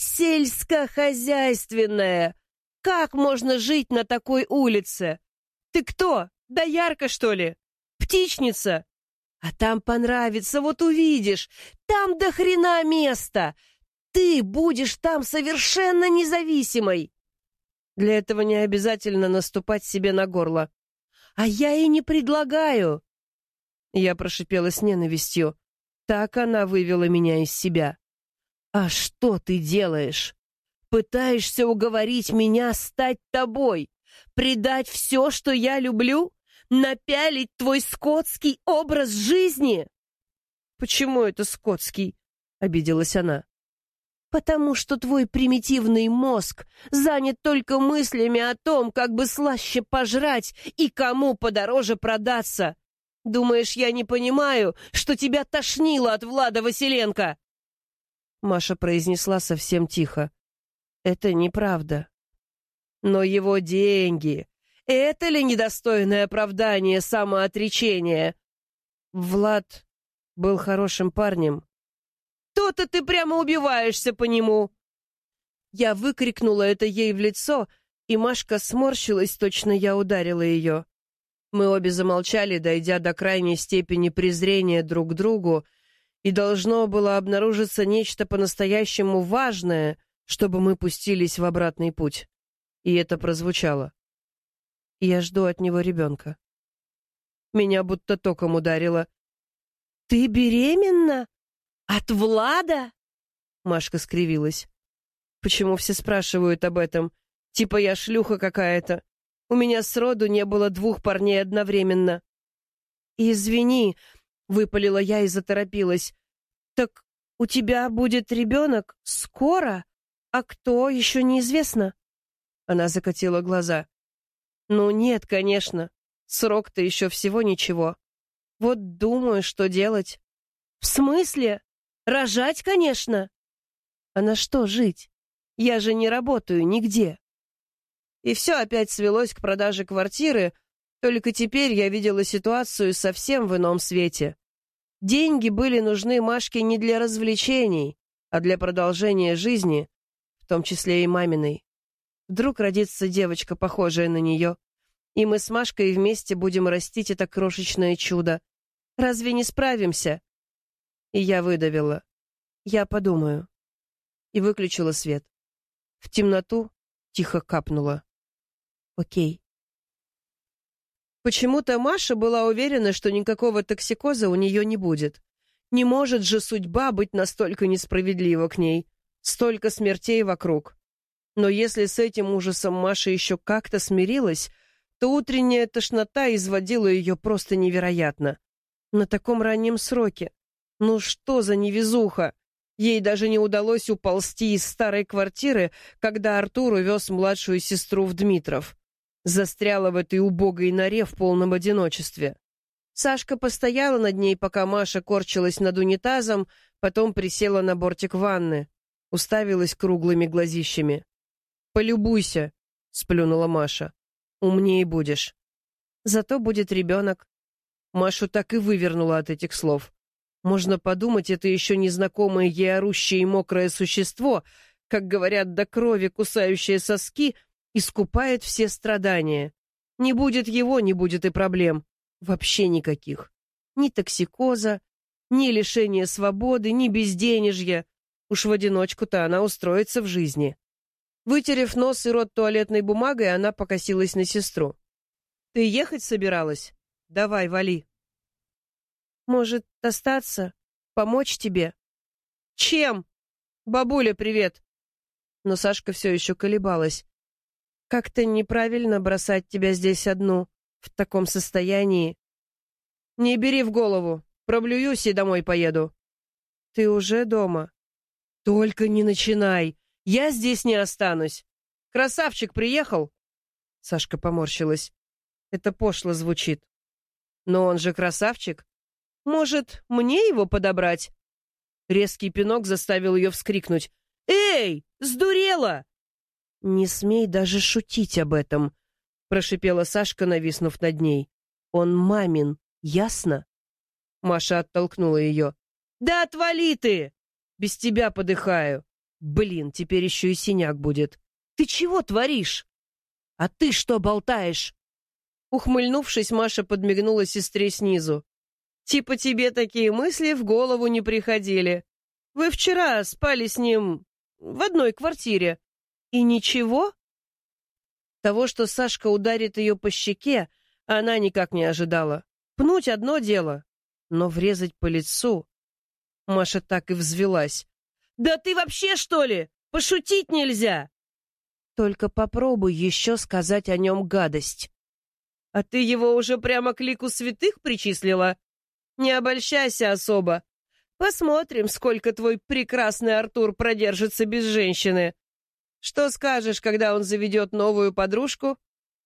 Сельскохозяйственная. Как можно жить на такой улице? Ты кто, доярка, что ли? Птичница? А там понравится, вот увидишь. Там до хрена места. Ты будешь там совершенно независимой». Для этого не обязательно наступать себе на горло. «А я и не предлагаю». Я прошипела с ненавистью. Так она вывела меня из себя. «А что ты делаешь? Пытаешься уговорить меня стать тобой? Предать все, что я люблю? Напялить твой скотский образ жизни?» «Почему это скотский?» — обиделась она. «Потому что твой примитивный мозг занят только мыслями о том, как бы слаще пожрать и кому подороже продаться. Думаешь, я не понимаю, что тебя тошнило от Влада Василенко?» Маша произнесла совсем тихо. «Это неправда. Но его деньги. Это ли недостойное оправдание самоотречения? Влад был хорошим парнем. То-то ты прямо убиваешься по нему». Я выкрикнула это ей в лицо, и Машка сморщилась, точно я ударила ее. Мы обе замолчали, дойдя до крайней степени презрения друг к другу, и должно было обнаружиться нечто по-настоящему важное, чтобы мы пустились в обратный путь. И это прозвучало. Я жду от него ребенка. Меня будто током ударило. «Ты беременна? От Влада?» Машка скривилась. «Почему все спрашивают об этом? Типа я шлюха какая-то. У меня сроду не было 2 парней одновременно». «Извини», — выпалила я и заторопилась. «Так у тебя будет ребенок скоро? А кто, еще неизвестно?» Она закатила глаза. «Ну нет, конечно. Срок-то еще всего ничего. Вот думаю, что делать». «В смысле? Рожать, конечно?» «А на что жить? Я же не работаю нигде». И все опять свелось к продаже квартиры, только теперь я видела ситуацию совсем в ином свете. Деньги были нужны Машке не для развлечений, а для продолжения жизни, в том числе и маминой. Вдруг родится девочка, похожая на нее, и мы с Машкой вместе будем растить это крошечное чудо. Разве не справимся? И я выдавила. Я подумаю. И выключила свет. В темноту тихо капнула. Окей. Почему-то Маша была уверена, что никакого токсикоза у нее не будет. Не может же судьба быть настолько несправедлива к ней. Столько смертей вокруг. Но если с этим ужасом Маша еще как-то смирилась, то утренняя тошнота изводила ее просто невероятно. На таком раннем сроке. Ну что за невезуха? Ей даже не удалось уползти из старой квартиры, когда Артур увез младшую сестру в Дмитров. Застряла в этой убогой норе в полном одиночестве. Сашка постояла над ней, пока Маша корчилась над унитазом, потом присела на бортик ванны, уставилась круглыми глазищами. «Полюбуйся», — сплюнула Маша. «Умнее будешь». Зато будет ребенок. Машу так и вывернуло от этих слов. Можно подумать, это еще незнакомое ей орущее и мокрое существо, как говорят, до крови кусающее соски, искупает все страдания. Не будет его, не будет и проблем. Вообще никаких. Ни токсикоза, ни лишения свободы, ни безденежья. Уж в одиночку-то она устроится в жизни. Вытерев нос и рот туалетной бумагой, она покосилась на сестру. «Ты ехать собиралась? Давай, вали». «Может, остаться? Помочь тебе?» «Чем? Бабуля, привет!» Но Сашка все еще колебалась. «Как-то неправильно бросать тебя здесь одну, в таком состоянии». «Не бери в голову. Проблююсь и домой поеду». «Ты уже дома?» «Только не начинай. Я здесь не останусь. Красавчик приехал?» Сашка поморщилась. Это пошло звучит. «Но он же красавчик. Может, мне его подобрать?» Резкий пинок заставил ее вскрикнуть. «Эй, сдурела!» «Не смей даже шутить об этом», — прошипела Сашка, нависнув над ней. «Он мамин, ясно?» Маша оттолкнула ее. «Да отвали ты! Без тебя подыхаю. Блин, теперь еще и синяк будет. Ты чего творишь?» «А ты что болтаешь?» Ухмыльнувшись, Маша подмигнула сестре снизу. «Типа тебе такие мысли в голову не приходили. Вы вчера спали с ним в одной квартире. И ничего?» Того, что Сашка ударит ее по щеке, она никак не ожидала. Пнуть одно дело, но врезать по лицу... Маша так и взвелась. «Да ты вообще, что ли? Пошутить нельзя!» «Только попробуй еще сказать о нем гадость». «А ты его уже прямо к лику святых причислила? Не обольщайся особо. Посмотрим, сколько твой прекрасный Артур продержится без женщины. Что скажешь, когда он заведет новую подружку?»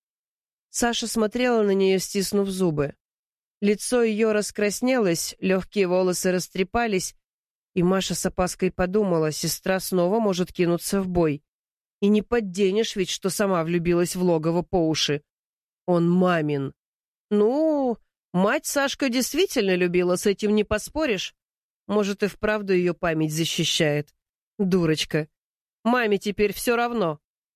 Саша смотрела на нее, стиснув зубы. Лицо ее раскраснелось, легкие волосы растрепались, и Маша с опаской подумала, сестра снова может кинуться в бой. И не подденешь ведь, что сама влюбилась в логово по уши. Он мамин. Ну, мать Сашка действительно любила, с этим не поспоришь. Может, и вправду ее память защищает. Дурочка. Маме теперь все равно.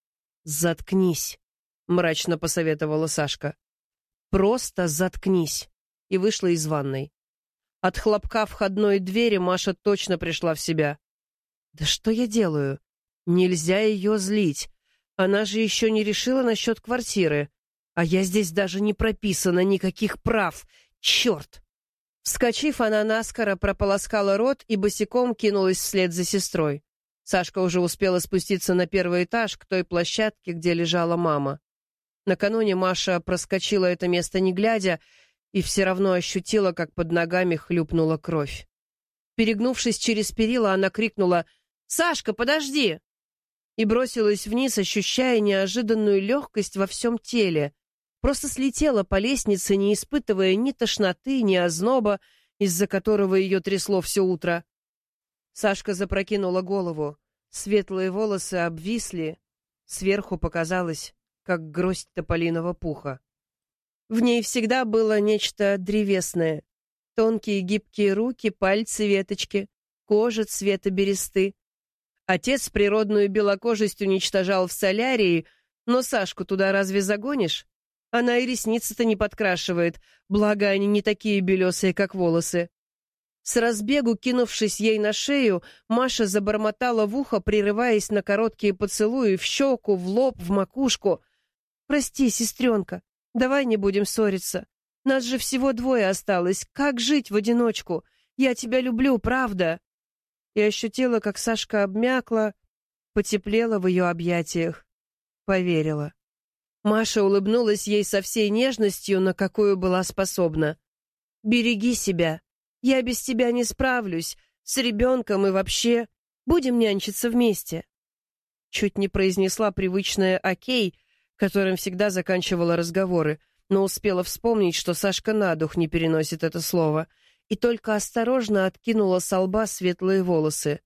«Заткнись», — мрачно посоветовала Сашка. «Просто заткнись». И вышла из ванной. От хлопка входной двери Маша точно пришла в себя. «Да что я делаю? Нельзя ее злить. Она же еще не решила насчет квартиры. А я здесь даже не прописана, никаких прав. Черт!» Вскочив, она наскоро прополоскала рот и босиком кинулась вслед за сестрой. Сашка уже успела спуститься на первый этаж к той площадке, где лежала мама. Накануне Маша проскочила это место не глядя и все равно ощутила, как под ногами хлюпнула кровь. Перегнувшись через перила, она крикнула «Сашка, подожди!» и бросилась вниз, ощущая неожиданную легкость во всем теле. Просто слетела по лестнице, не испытывая ни тошноты, ни озноба, из-за которого ее трясло все утро. Сашка запрокинула голову. Светлые волосы обвисли. Сверху показалось, как гроздь тополиного пуха. В ней всегда было нечто древесное. Тонкие гибкие руки, пальцы веточки, кожа цвета бересты. Отец природную белокожесть уничтожал в солярии, но Сашку туда разве загонишь? Она и ресницы-то не подкрашивает, благо они не такие белесые, как волосы. С разбегу, кинувшись ей на шею, Маша забормотала в ухо, прерываясь на короткие поцелуи в щеку, в лоб, в макушку. «Прости, сестренка, давай не будем ссориться. Нас же всего двое осталось. Как жить в одиночку? Я тебя люблю, правда?» И ощутила, как Сашка обмякла, потеплела в ее объятиях. Поверила. Маша улыбнулась ей со всей нежностью, на какую была способна. «Береги себя. Я без тебя не справлюсь. С ребенком и вообще. Будем нянчиться вместе». Чуть не произнесла привычное «окей», которым всегда заканчивала разговоры, но успела вспомнить, что Сашка на дух не переносит это слово, и только осторожно откинула со лба светлые волосы.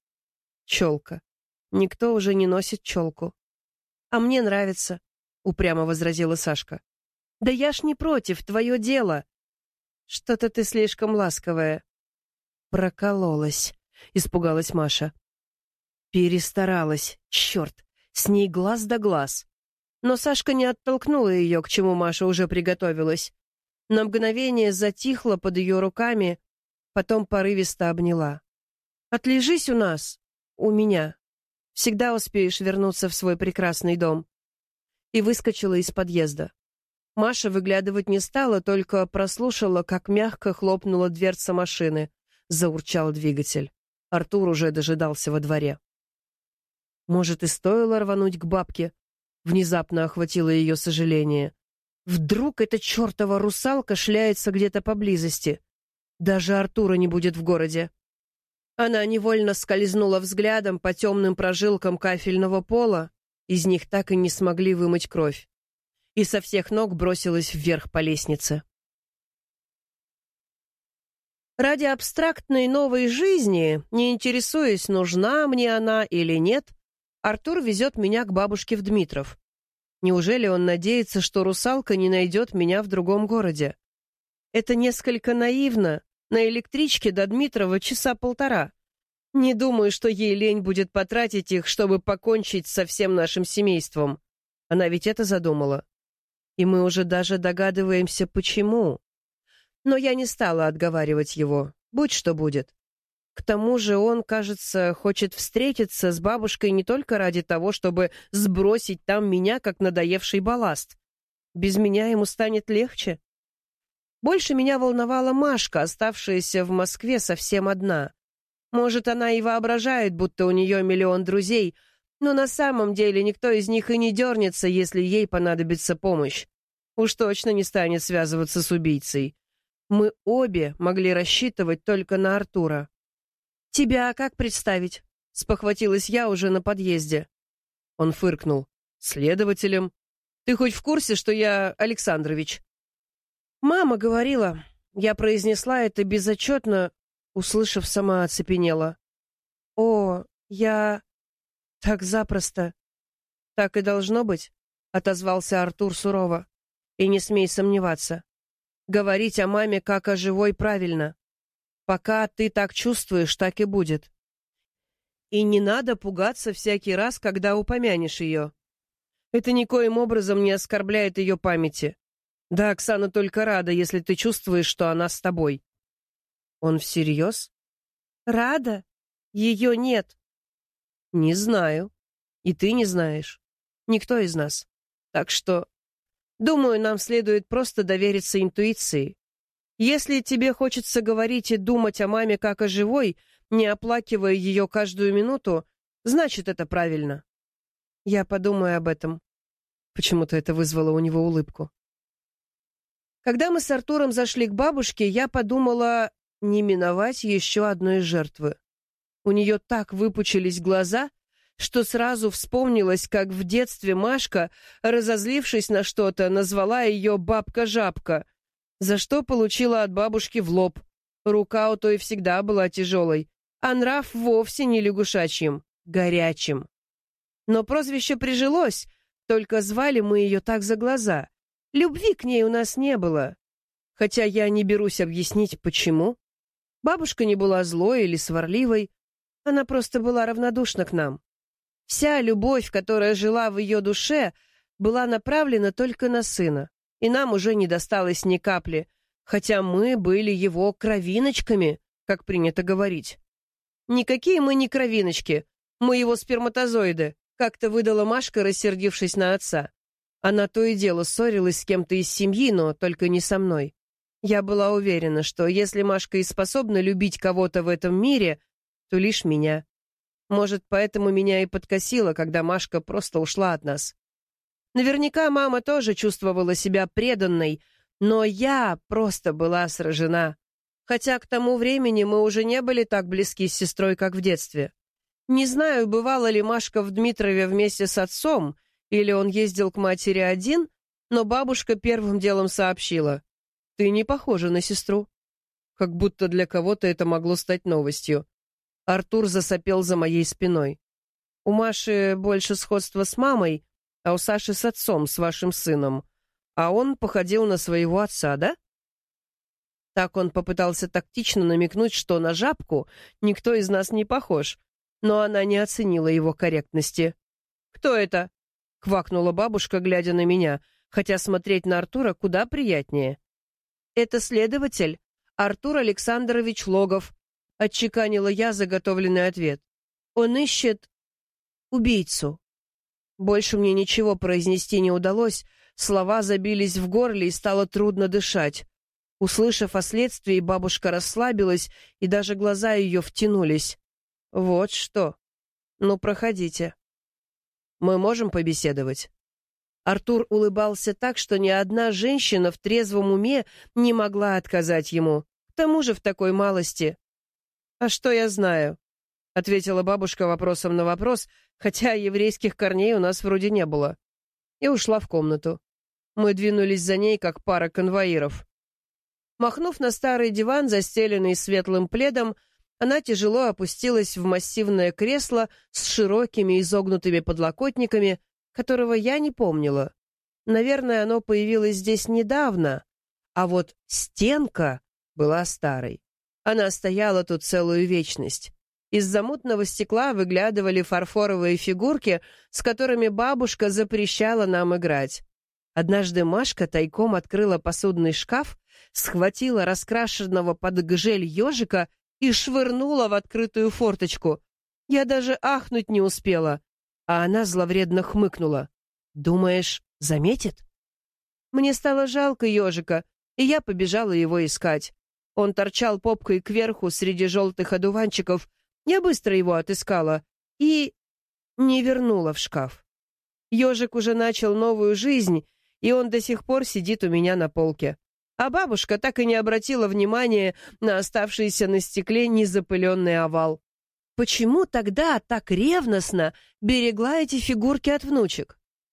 Челка. Никто уже не носит челку. «А мне нравится», — упрямо возразила Сашка. Да я ж не против, твое дело. Что-то ты слишком ласковая. Прокололась, испугалась Маша. Перестаралась, черт, с ней глаз да глаз. Но Сашка не оттолкнула ее, к чему Маша уже приготовилась. На мгновение затихла под ее руками, потом порывисто обняла. «Отлежись у нас, у меня. Всегда успеешь вернуться в свой прекрасный дом». И выскочила из подъезда. Маша выглядывать не стала, только прослушала, как мягко хлопнула дверца машины. Заурчал двигатель. Артур уже дожидался во дворе. Может, и стоило рвануть к бабке? Внезапно охватило ее сожаление. Вдруг эта чертова русалка шляется где-то поблизости. Даже Артура не будет в городе. Она невольно скользнула взглядом по темным прожилкам кафельного пола, из них так и не смогли вымыть кровь, и со всех ног бросилась вверх по лестнице. Ради абстрактной новой жизни, не интересуясь, нужна мне она или нет, Артур везет меня к бабушке в Дмитров. Неужели он надеется, что русалка не найдет меня в другом городе? Это несколько наивно. На электричке до Дмитрова часа полтора. Не думаю, что ей лень будет потратить их, чтобы покончить со всем нашим семейством. Она ведь это задумала. И мы уже даже догадываемся, почему. Но я не стала отговаривать его. Будь что будет. К тому же он, кажется, хочет встретиться с бабушкой не только ради того, чтобы сбросить там меня, как надоевший балласт. Без меня ему станет легче. Больше меня волновала Машка, оставшаяся в Москве совсем одна. Может, она и воображает, будто у нее миллион друзей, но на самом деле никто из них и не дернется, если ей понадобится помощь. Уж точно не станет связываться с убийцей. Мы обе могли рассчитывать только на Артура. «Тебя как представить?» — спохватилась я уже на подъезде. Он фыркнул. «Следователем. Ты хоть в курсе, что я Александрович?» «Мама говорила». Я произнесла это безотчетно, услышав, сама оцепенела. «О, я... так запросто». «Так и должно быть», — отозвался Артур сурово. «И не смей сомневаться. Говорить о маме как о живой правильно. Пока ты так чувствуешь, так и будет. И не надо пугаться всякий раз, когда упомянешь ее. Это никоим образом не оскорбляет ее памяти. Да, Оксана только рада, если ты чувствуешь, что она с тобой». Он всерьез? «Рада? Ее нет». «Не знаю. И ты не знаешь. Никто из нас. Так что, думаю, нам следует просто довериться интуиции. Если тебе хочется говорить и думать о маме как о живой, не оплакивая ее каждую минуту, значит, это правильно». Я подумаю об этом. Почему-то это вызвало у него улыбку. Когда мы с Артуром зашли к бабушке, я подумала, не миновать еще одной жертвы. У нее так выпучились глаза, что сразу вспомнилось, как в детстве Машка, разозлившись на что-то, назвала ее «бабка-жабка», за что получила от бабушки в лоб. Рука у той всегда была тяжелой, а нрав вовсе не лягушачьим, горячим. Но прозвище прижилось, только звали мы ее так за глаза. Любви к ней у нас не было. Хотя я не берусь объяснить, почему. Бабушка не была злой или сварливой, она просто была равнодушна к нам. Вся любовь, которая жила в ее душе, была направлена только на сына, и нам уже не досталось ни капли, хотя мы были его кровиночками, как принято говорить. Никакие мы не кровиночки, мы его сперматозоиды, как-то выдала Машка, рассердившись на отца. Она то и дело ссорилась с кем-то из семьи, но только не со мной. Я была уверена, что если Машка и способна любить кого-то в этом мире, то лишь меня. Может, поэтому меня и подкосило, когда Машка просто ушла от нас. Наверняка мама тоже чувствовала себя преданной, но я просто была сражена. Хотя к тому времени мы уже не были так близки с сестрой, как в детстве. Не знаю, бывала ли Машка в Дмитрове вместе с отцом, или он ездил к матери один, но бабушка первым делом сообщила: «Ты не похожа на сестру». Как будто для кого-то это могло стать новостью. Артур засопел за моей спиной. «У Маши больше сходства с мамой, а у Саши с отцом, с вашим сыном. А он походил на своего отца, да? Так он попытался тактично намекнуть, что на жабку никто из нас не похож, но она не оценила его корректности. «Кто это?» — квакнула бабушка, глядя на меня, хотя смотреть на Артура куда приятнее. «Это следователь, Артур Александрович Логов», — отчеканила я заготовленный ответ. «Он ищет убийцу». Больше мне ничего произнести не удалось, слова забились в горле и стало трудно дышать. Услышав о следствии, бабушка расслабилась, и даже глаза ее втянулись. «Вот что. Ну, проходите. Мы можем побеседовать?» Артур улыбался так, что ни одна женщина в трезвом уме не могла отказать ему. К тому же в такой малости. «А что я знаю?» — ответила бабушка вопросом на вопрос, хотя еврейских корней у нас вроде не было. И ушла в комнату. Мы двинулись за ней, как пара конвоиров. Махнув на старый диван, застеленный светлым пледом, она тяжело опустилась в массивное кресло с широкими изогнутыми подлокотниками, которого я не помнила. Наверное, оно появилось здесь недавно, а вот стенка была старой. Она стояла тут целую вечность. Из-за мутного стекла выглядывали фарфоровые фигурки, с которыми бабушка запрещала нам играть. Однажды Машка тайком открыла посудный шкаф, схватила раскрашенного под гжель ежика и швырнула в открытую форточку. Я даже ахнуть не успела, а она зловредно хмыкнула. «Думаешь, заметит?» Мне стало жалко ежика, и я побежала его искать. Он торчал попкой кверху среди желтых одуванчиков. Я быстро его отыскала и не вернула в шкаф. Ежик уже начал новую жизнь, и он до сих пор сидит у меня на полке. А бабушка так и не обратила внимания на оставшийся на стекле незапыленный овал. Почему тогда так ревностно берегла эти фигурки от внучек?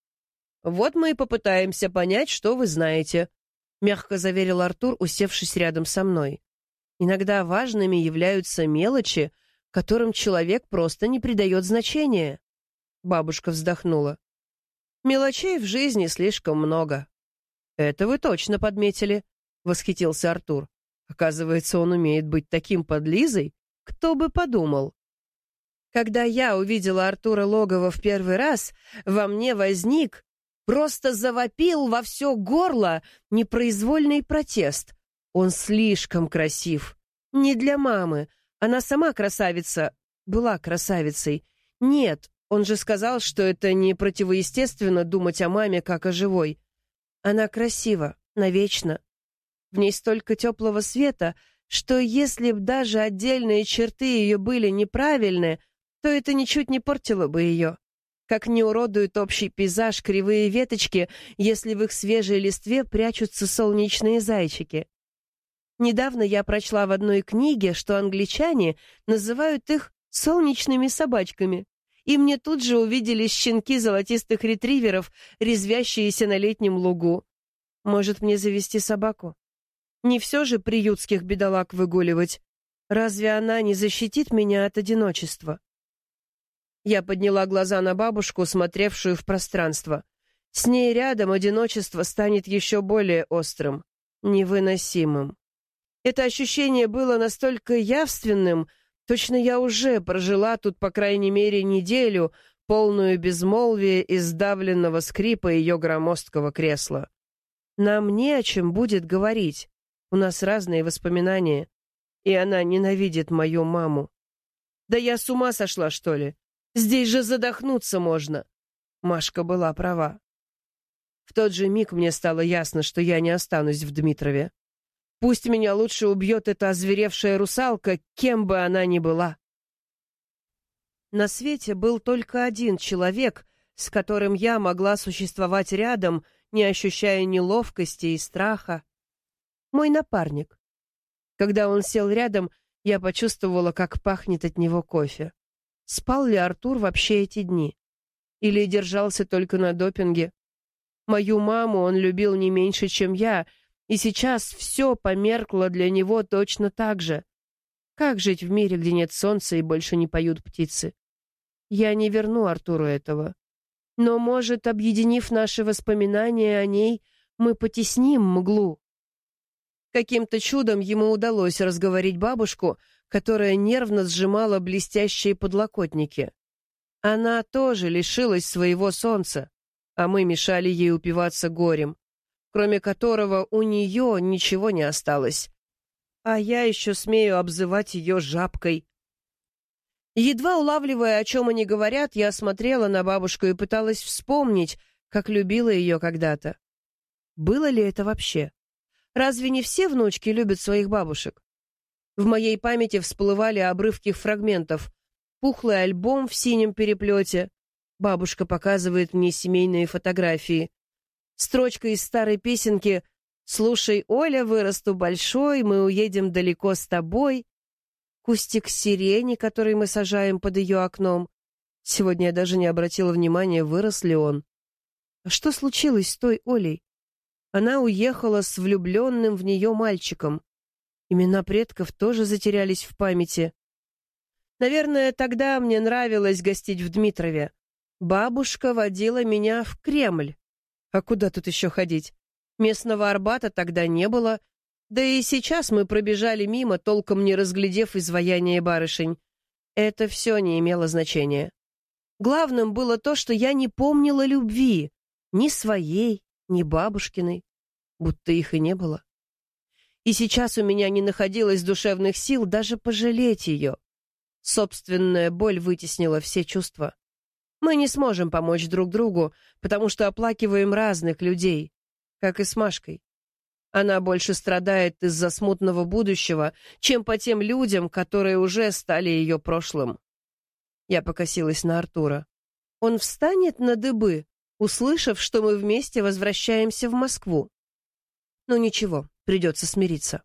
«Вот мы и попытаемся понять, что вы знаете», — мягко заверил Артур, усевшись рядом со мной. «Иногда важными являются мелочи, которым человек просто не придает значения». Бабушка вздохнула. «Мелочей в жизни слишком много». «Это вы точно подметили», — восхитился Артур. «Оказывается, он умеет быть таким подлизой. Кто бы подумал?» Когда я увидела Артура Логова в первый раз, во мне возник, просто завопил во все горло непроизвольный протест. Он слишком красив. Не для мамы. Она сама красавица. Была красавицей. Нет, он же сказал, что это не противоестественно думать о маме как о живой. Она красива, навечно. В ней столько теплого света, что если б даже отдельные черты ее были неправильны, то это ничуть не портило бы ее. Как не уродует общий пейзаж кривые веточки, если в их свежей листве прячутся солнечные зайчики. Недавно я прочла в одной книге, что англичане называют их солнечными собачками, и мне тут же увиделись щенки золотистых ретриверов, резвящиеся на летнем лугу. Может, мне завести собаку? Не все же приютских бедолаг выгуливать. Разве она не защитит меня от одиночества? Я подняла глаза на бабушку, смотревшую в пространство. С ней рядом одиночество станет еще более острым, невыносимым. Это ощущение было настолько явственным, точно я уже прожила тут, по крайней мере, неделю, полную безмолвия и сдавленного скрипа ее громоздкого кресла. Нам не о чем будет говорить. У нас разные воспоминания, и она ненавидит мою маму. Да я с ума сошла, что ли? Здесь же задохнуться можно. Машка была права. В тот же миг мне стало ясно, что я не останусь в Дмитрове. Пусть меня лучше убьет эта озверевшая русалка, кем бы она ни была. На свете был только один человек, с которым я могла существовать рядом, не ощущая неловкости и страха. Мой напарник. Когда он сел рядом, я почувствовала, как пахнет от него кофе. Спал ли Артур вообще эти дни? Или держался только на допинге? Мою маму он любил не меньше, чем я, и сейчас все померкло для него точно так же. Как жить в мире, где нет солнца и больше не поют птицы? Я не верну Артуру этого. Но, может, объединив наши воспоминания о ней, Мы потесним мглу». Каким-то чудом ему удалось разговорить бабушку, которая нервно сжимала блестящие подлокотники. Она тоже лишилась своего солнца, а мы мешали ей упиваться горем, кроме которого у нее ничего не осталось. А я еще смею обзывать ее жабкой. Едва улавливая, о чем они говорят, я смотрела на бабушку и пыталась вспомнить, как любила ее когда-то. Было ли это вообще? Разве не все внучки любят своих бабушек? В моей памяти всплывали обрывки фрагментов. Пухлый альбом в синем переплете. Бабушка показывает мне семейные фотографии. Строчка из старой песенки «Слушай, Оля, вырасту большой, мы уедем далеко с тобой». Кустик сирени, который мы сажаем под ее окном. Сегодня я даже не обратила внимания, вырос ли он. А что случилось с той Олей? Она уехала с влюбленным в нее мальчиком. Имена предков тоже затерялись в памяти. Наверное, тогда мне нравилось гостить в Дмитрове. Бабушка водила меня в Кремль. А куда тут еще ходить? Местного Арбата тогда не было, да и сейчас мы пробежали мимо, толком не разглядев изваяние барышень. Это все не имело значения. Главным было то, что я не помнила любви, ни своей, ни бабушкиной, будто их и не было. И сейчас у меня не находилось душевных сил даже пожалеть ее. Собственная боль вытеснила все чувства. Мы не сможем помочь друг другу, потому что оплакиваем разных людей, как и с Машкой. Она больше страдает из-за смутного будущего, чем по тем людям, которые уже стали ее прошлым. Я покосилась на Артура. Он встанет на дыбы, услышав, что мы вместе возвращаемся в Москву. Ну ничего, придется смириться.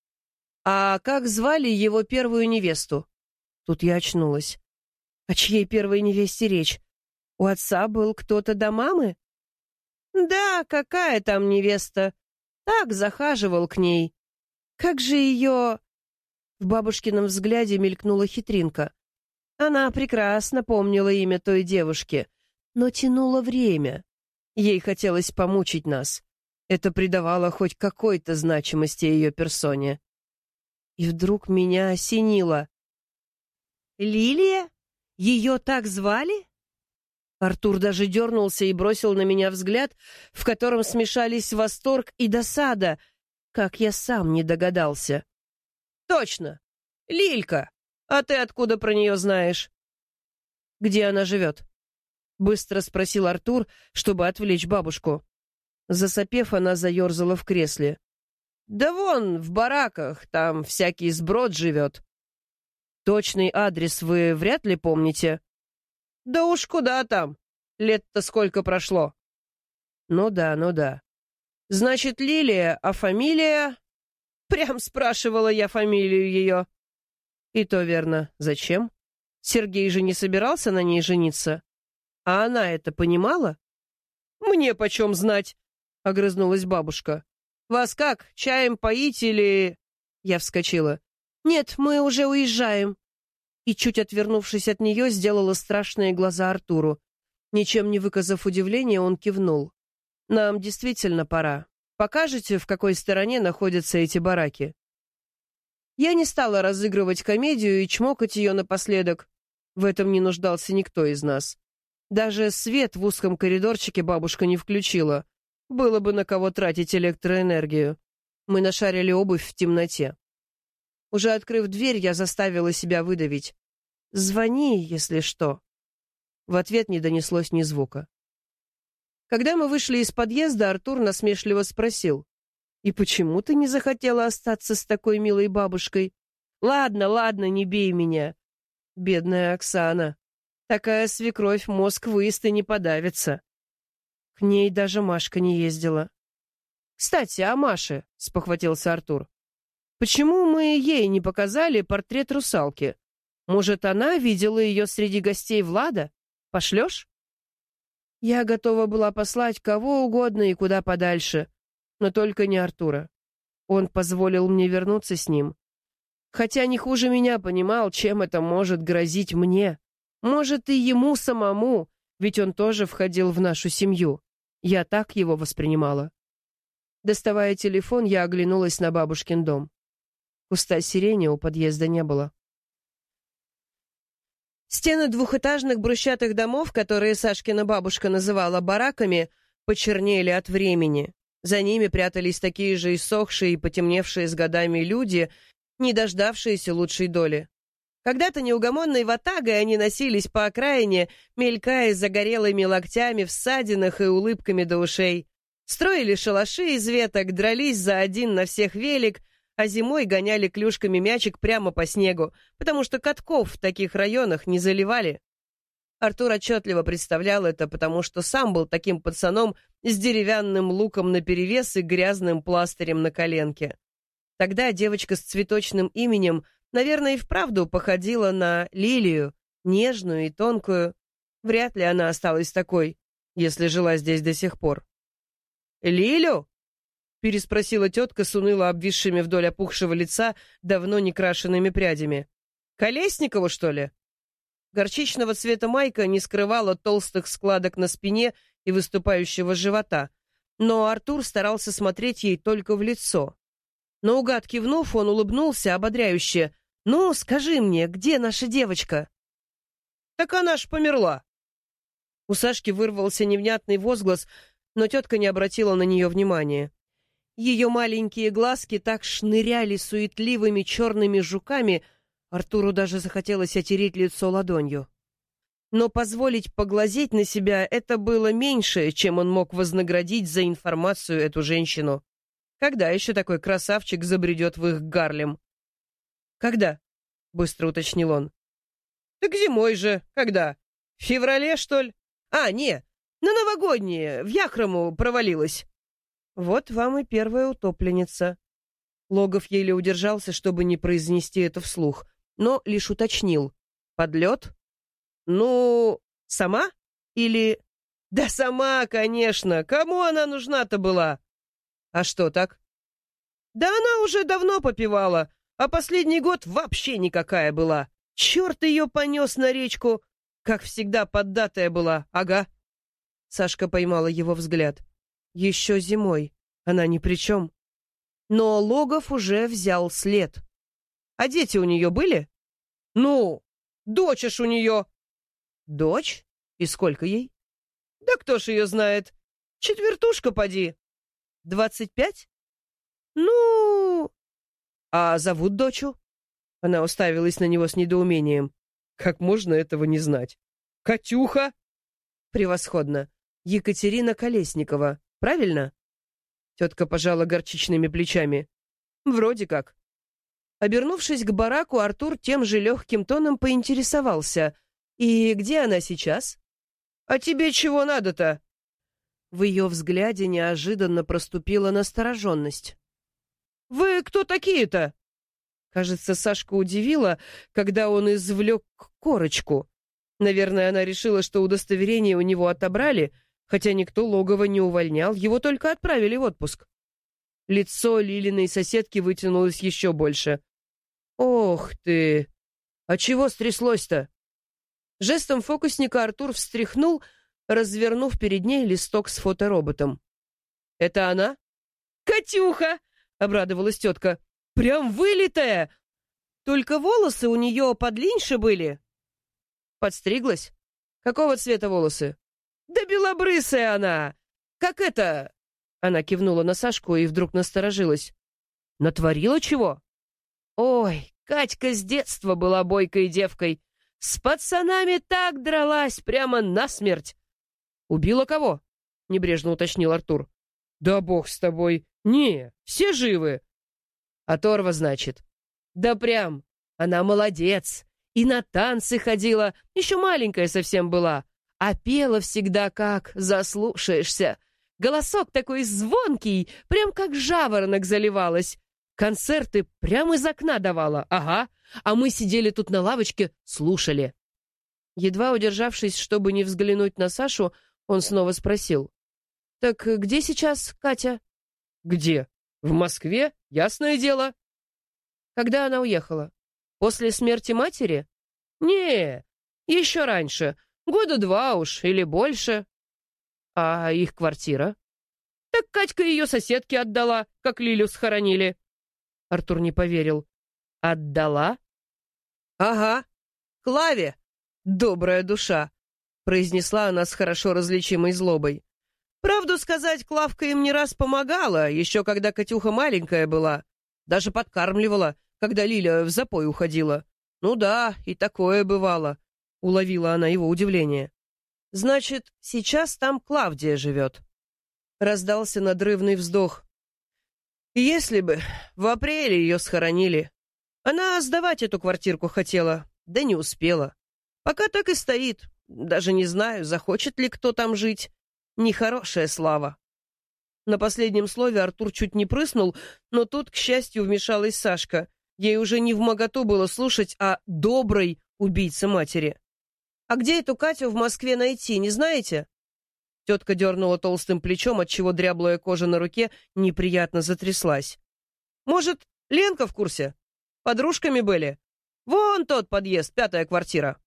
А как звали его первую невесту? Тут я очнулась. О чьей первой невесте речь? У отца был кто-то до мамы? Да, какая там невеста? Так захаживал к ней. Как же ее... В бабушкином взгляде мелькнула хитринка. Она прекрасно помнила имя той девушки, но тянула время. Ей хотелось помучить нас. Это придавало хоть какой-то значимости ее персоне. И вдруг меня осенило. «Лилия? Ее так звали?» Артур даже дернулся и бросил на меня взгляд, в котором смешались восторг и досада, как я сам не догадался. «Точно! Лилька! А ты откуда про нее знаешь?» «Где она живет?» — быстро спросил Артур, чтобы отвлечь бабушку. Засопев, она заерзала в кресле. «Да вон, в бараках, там всякий сброд живет». «Точный адрес вы вряд ли помните?» «Да уж куда там? Лет-то сколько прошло?» «Ну да, ну да. Значит, Лилия, а фамилия...» «Прям спрашивала я фамилию ее». «И то верно. Зачем? Сергей же не собирался на ней жениться. А она это понимала?» «Мне почем знать?» — огрызнулась бабушка. «Вас как, чаем поить или...» Я вскочила. «Нет, мы уже уезжаем». И, чуть отвернувшись от нее, сделала страшные глаза Артуру. Ничем не выказав удивления, он кивнул. «Нам действительно пора. Покажете, в какой стороне находятся эти бараки?» Я не стала разыгрывать комедию и чмокать ее напоследок. В этом не нуждался никто из нас. Даже свет в узком коридорчике бабушка не включила. Было бы на кого тратить электроэнергию. Мы нашарили обувь в темноте. Уже открыв дверь, я заставила себя выдавить. «Звони, если что». В ответ не донеслось ни звука. Когда мы вышли из подъезда, Артур насмешливо спросил: «И почему ты не захотела остаться с такой милой бабушкой? Ладно, ладно, не бей меня». Бедная Оксана. Такая свекровь мозг выезд и не подавится. К ней даже Машка не ездила. «Кстати, о Маше», — спохватился Артур. «Почему мы ей не показали портрет русалки? Может, она видела ее среди гостей Влада? Пошлешь?» Я готова была послать кого угодно и куда подальше, но только не Артура. Он позволил мне вернуться с ним. Хотя не хуже меня понимал, чем это может грозить мне. Может, и ему самому, ведь он тоже входил в нашу семью. Я так его воспринимала. Доставая телефон, я оглянулась на бабушкин дом. Куста сирени у подъезда не было. Стены двухэтажных брусчатых домов, которые Сашкина бабушка называла бараками, почернели от времени. За ними прятались такие же иссохшие и потемневшие с годами люди, не дождавшиеся лучшей доли. Когда-то неугомонной ватагой они носились по окраине, мелькая загорелыми локтями в ссадинах и улыбками до ушей. Строили шалаши из веток, дрались за один на всех велик, а зимой гоняли клюшками мячик прямо по снегу, потому что катков в таких районах не заливали. Артур отчетливо представлял это, потому что сам был таким пацаном с деревянным луком наперевес и грязным пластырем на коленке. Тогда девочка с цветочным именем, наверное, и вправду походила на лилию, нежную и тонкую. Вряд ли она осталась такой, если жила здесь до сих пор. «Лилю?» — переспросила тетка с уныло обвисшими вдоль опухшего лица давно не крашенными прядями. «Колесникову, что ли?» Горчичного цвета майка не скрывала толстых складок на спине и выступающего живота, но Артур старался смотреть ей только в лицо. Наугад кивнув, он улыбнулся ободряюще. «Ну, скажи мне, где наша девочка?» «Так она ж померла!» У Сашки вырвался невнятный возглас, но тетка не обратила на нее внимания. Ее маленькие глазки так шныряли суетливыми черными жуками, Артуру даже захотелось отереть лицо ладонью. Но позволить поглазеть на себя — это было меньше, чем он мог вознаградить за информацию эту женщину. Когда еще такой красавчик забредет в их Гарлем? «Когда?» — быстро уточнил он. «Так зимой же. Когда? В феврале, что ли? А, не, на новогоднее, в Яхрому провалилась». «Вот вам и первая утопленница». Логов еле удержался, чтобы не произнести это вслух, но лишь уточнил. «Подлет?» «Ну, сама? Или...» «Да сама, конечно. Кому она нужна-то была?» «А что так?» «Да она уже давно попивала, а последний год вообще никакая была. Черт ее понес на речку. Как всегда поддатая была, ага». Сашка поймала его взгляд. «Еще зимой. Она ни при чем». Но Логов уже взял след. «А дети у нее были?» «Ну, дочь ж у нее». «Дочь? И сколько ей?» «Да кто ж ее знает? Четвертушка поди». 25? Ну... А зовут дочу? Она уставилась на него с недоумением. Как можно этого не знать? Катюха? Превосходно. Екатерина Колесникова, правильно? Тетка пожала горчичными плечами. Вроде как. Обернувшись к бараку, Артур тем же легким тоном поинтересовался. И где она сейчас? А тебе чего надо-то? В ее взгляде неожиданно проступила настороженность. «Вы кто такие-то?» Кажется, Сашка удивила, когда он извлек корочку. Наверное, она решила, что удостоверение у него отобрали, хотя никто Логова не увольнял, его только отправили в отпуск. Лицо Лилиной соседки вытянулось еще больше. «Ох ты! А чего стряслось-то?» Жестом фокусника Артур встряхнул, развернув перед ней листок с фотороботом. «Это она?» «Катюха!» — обрадовалась тетка. «Прям вылитая! Только волосы у нее подлиннее были». «Подстриглась? Какого цвета волосы?» «Да белобрысая она! Как это...» Она кивнула на Сашку и вдруг насторожилась. «Натворила чего?» «Ой, Катька с детства была бойкой девкой. С пацанами так дралась, прямо насмерть». «Убила кого?» — небрежно уточнил Артур. «Да бог с тобой. Не, все живы». «Оторва, значит?» «Да прям. Она молодец. И на танцы ходила. Еще маленькая совсем была. А пела всегда как, заслушаешься. Голосок такой звонкий, прям как жаворонок заливалась. Концерты прямо из окна давала, ага. А мы сидели тут на лавочке, слушали». Едва удержавшись, чтобы не взглянуть на Сашу, он снова спросил. «Так где сейчас Катя?» «Где? В Москве, ясное дело». «Когда она уехала? После смерти матери?» «Не, еще раньше. 2 года уж или больше». «А их квартира?» Так Катька ее соседке отдала, как Лилю схоронили. Артур не поверил. Отдала? Ага, Клаве, добрая душа, произнесла она с хорошо различимой злобой. Правду сказать, Клавка им не раз помогала, еще когда Катюха маленькая была. Даже подкармливала, когда Лиля в запой уходила. Ну да, и такое бывало. Уловила она его удивление. Значит, сейчас там Клавдия живет. Раздался надрывный вздох. Если бы в апреле ее схоронили. Она сдавать эту квартирку хотела, да не успела. Пока так и стоит. Даже не знаю, захочет ли кто там жить. Нехорошая слава. На последнем слове Артур чуть не прыснул, но тут, к счастью, вмешалась Сашка. Ей уже не вмоготу было слушать о доброй убийце матери. «А где эту Катю в Москве найти, не знаете?» Тетка дернула толстым плечом, отчего дряблая кожа на руке неприятно затряслась. «Может, Ленка в курсе? Подружками были? Вон тот подъезд, 5-я квартира».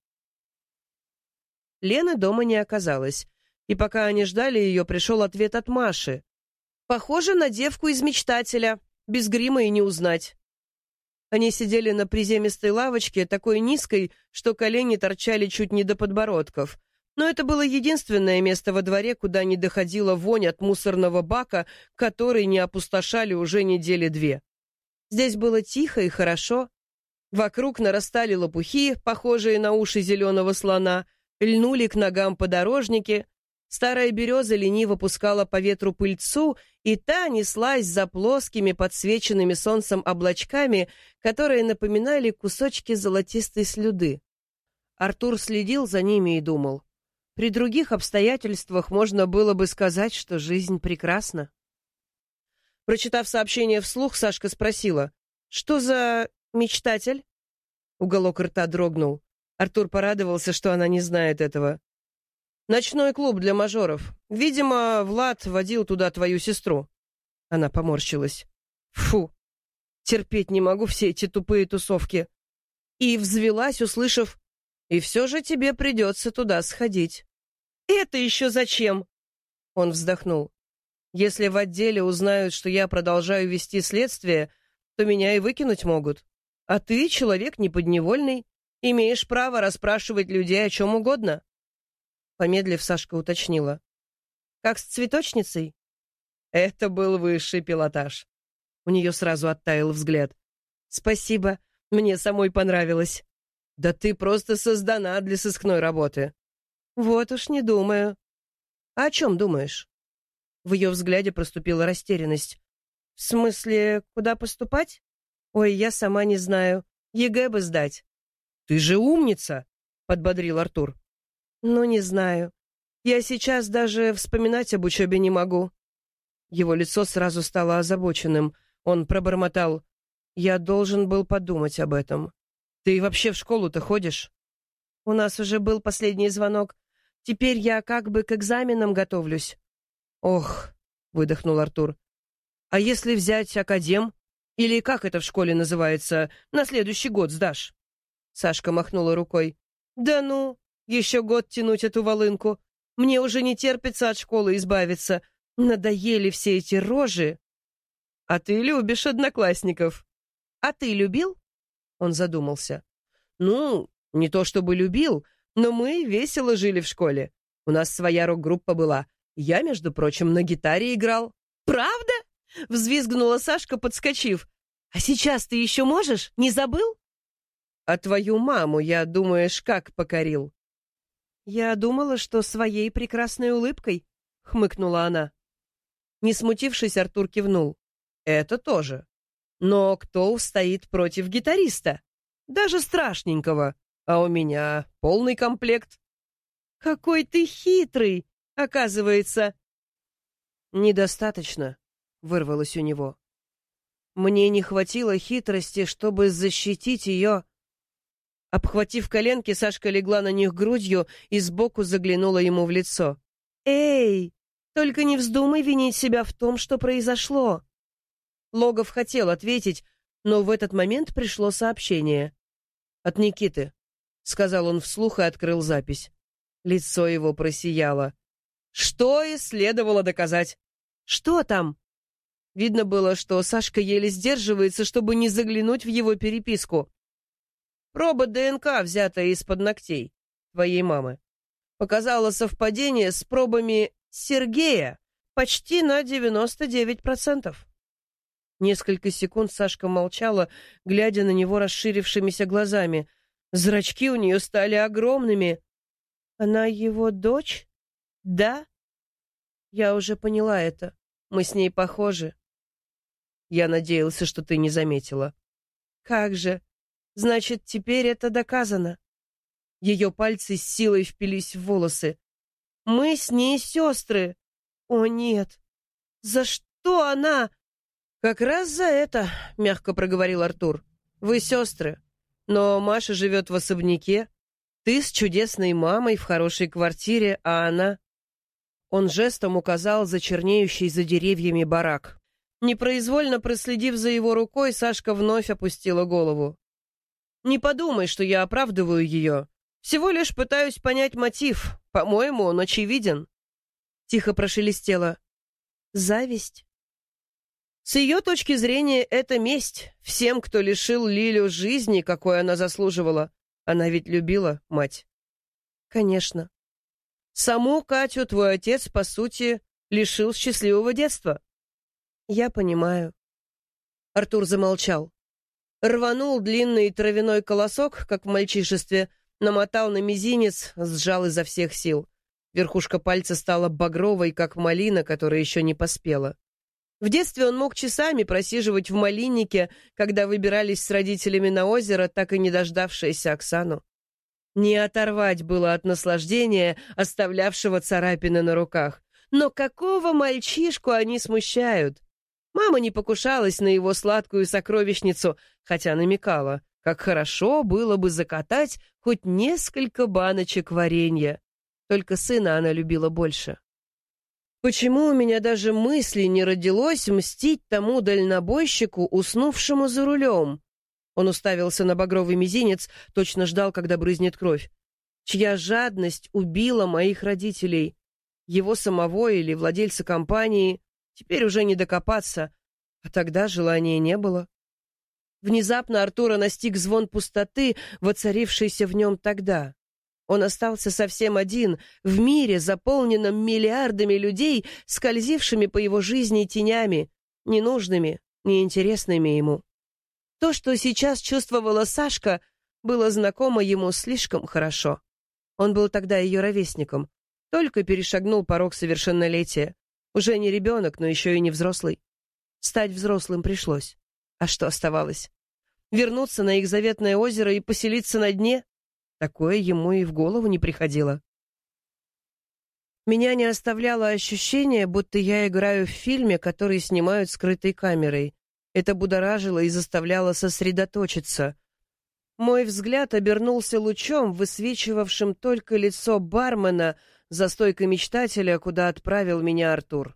Лены дома не оказалось, и пока они ждали ее, пришел ответ от Маши. «Похоже на девку из «Мечтателя», без грима и не узнать». Они сидели на приземистой лавочке, такой низкой, что колени торчали чуть не до подбородков. Но это было единственное место во дворе, куда не доходила вонь от мусорного бака, который не опустошали уже недели 2. Здесь было тихо и хорошо. Вокруг нарастали лопухи, похожие на уши зеленого слона, льнули к ногам подорожники. Старая береза лениво пускала по ветру пыльцу, и та неслась за плоскими, подсвеченными солнцем облачками, которые напоминали кусочки золотистой слюды. Артур следил за ними и думал. При других обстоятельствах можно было бы сказать, что жизнь прекрасна. Прочитав сообщение вслух, Сашка спросила, «Что за «Мечтатель»?» Уголок рта дрогнул. Артур порадовался, что она не знает этого. «Ночной клуб для мажоров. Видимо, Влад водил туда твою сестру». Она поморщилась. «Фу, терпеть не могу все эти тупые тусовки». И взвелась, услышав, «И все же тебе придется туда сходить». «Это еще зачем?» Он вздохнул. «Если в отделе узнают, что я продолжаю вести следствие, то меня и выкинуть могут. А ты человек неподневольный, имеешь право расспрашивать людей о чем угодно». Помедлив, Сашка уточнила. «Как с цветочницей?» Это был высший пилотаж. У нее сразу оттаял взгляд. «Спасибо, мне самой понравилось». «Да ты просто создана для сыскной работы». «Вот уж не думаю». «А о чем думаешь?» В ее взгляде проступила растерянность. «В смысле, куда поступать? Ой, я сама не знаю. ЕГЭ бы сдать». «Ты же умница!» — подбодрил Артур. «Ну, не знаю. Я сейчас даже вспоминать об учебе не могу». Его лицо сразу стало озабоченным. Он пробормотал. «Я должен был подумать об этом. Ты вообще в школу-то ходишь?» «У нас уже был последний звонок. Теперь я как бы к экзаменам готовлюсь». «Ох», — выдохнул Артур. «А если взять академ? Или как это в школе называется? На следующий год сдашь?» Сашка махнула рукой. «Да ну, еще год тянуть эту волынку. Мне уже не терпится от школы избавиться. Надоели все эти рожи». «А ты любишь одноклассников». «А ты любил?» Он задумался. «Ну, не то чтобы любил, но мы весело жили в школе. У нас своя рок-группа была. Я, между прочим, на гитаре играл». «Правда?» — взвизгнула Сашка, подскочив. «А сейчас ты еще можешь? Не забыл?» «А твою маму, я, думаешь, как покорил?» «Я думала, что своей прекрасной улыбкой», — хмыкнула она. Не смутившись, Артур кивнул. «Это тоже. Но кто устоит против гитариста? Даже страшненького. А у меня полный комплект». «Какой ты хитрый, оказывается». «Недостаточно», — вырвалось у него. «Мне не хватило хитрости, чтобы защитить ее». Обхватив коленки, Сашка легла на них грудью и сбоку заглянула ему в лицо. «Эй, только не вздумай винить себя в том, что произошло». Логов хотел ответить, но в этот момент пришло сообщение. «От Никиты», — сказал он вслух и открыл запись. Лицо его просияло. «Что и следовало доказать. Что там?» Видно было, что Сашка еле сдерживается, чтобы не заглянуть в его переписку. «Проба ДНК, взятая из-под ногтей твоей мамы, показала совпадение с пробами Сергея почти на 99%. Несколько секунд Сашка молчала, глядя на него расширившимися глазами. Зрачки у нее стали огромными. «Она его дочь? Да? Я уже поняла это. Мы с ней похожи». «Я надеялся, что ты не заметила». «Как же? Значит, теперь это доказано». Ее пальцы с силой впились в волосы. «Мы с ней сестры». «О, нет! За что она?» «Как раз за это», — мягко проговорил Артур. «Вы сестры, но Маша живет в особняке. Ты с чудесной мамой в хорошей квартире, а она...» Он жестом указал за чернеющий за деревьями барак. Непроизвольно проследив за его рукой, Сашка вновь опустила голову. «Не подумай, что я оправдываю ее. Всего лишь пытаюсь понять мотив. По-моему, он очевиден». Тихо прошелестело. «Зависть?» С ее точки зрения, это месть всем, кто лишил Лилю жизни, какой она заслуживала. Она ведь любила мать. Конечно. Саму Катю твой отец, по сути, лишил счастливого детства. Я понимаю. Артур замолчал. Рванул длинный травяной колосок, как в мальчишестве, намотал на мизинец, сжал изо всех сил. Верхушка пальца стала багровой, как малина, которая еще не поспела. В детстве он мог часами просиживать в малиннике, когда выбирались с родителями на озеро, так и не дождавшаяся Оксану. Не оторвать было от наслаждения, оставлявшего царапины на руках. Но какого мальчишку они смущают? Мама не покушалась на его сладкую сокровищницу, хотя намекала, как хорошо было бы закатать хоть несколько баночек варенья. Только сына она любила больше. Почему у меня даже мысли не родилось мстить тому дальнобойщику, уснувшему за рулем? Он уставился на багровый мизинец, точно ждал, когда брызнет кровь. Чья жадность убила моих родителей? Его самого или владельца компании? Теперь уже не докопаться. А тогда желания не было. Внезапно Артура настиг звон пустоты, воцарившейся в нем тогда. Он остался совсем один, в мире, заполненном миллиардами людей, скользившими по его жизни тенями, ненужными, неинтересными ему. То, что сейчас чувствовала Сашка, было знакомо ему слишком хорошо. Он был тогда ее ровесником, только перешагнул порог совершеннолетия. Уже не ребенок, но еще и не взрослый. Стать взрослым пришлось. А что оставалось? Вернуться на их заветное озеро и поселиться на дне? Такое ему и в голову не приходило. Меня не оставляло ощущение, будто я играю в фильме, который снимают скрытой камерой. Это будоражило и заставляло сосредоточиться. Мой взгляд обернулся лучом, высвечивавшим только лицо бармена за стойкой мечтателя, куда отправил меня Артур.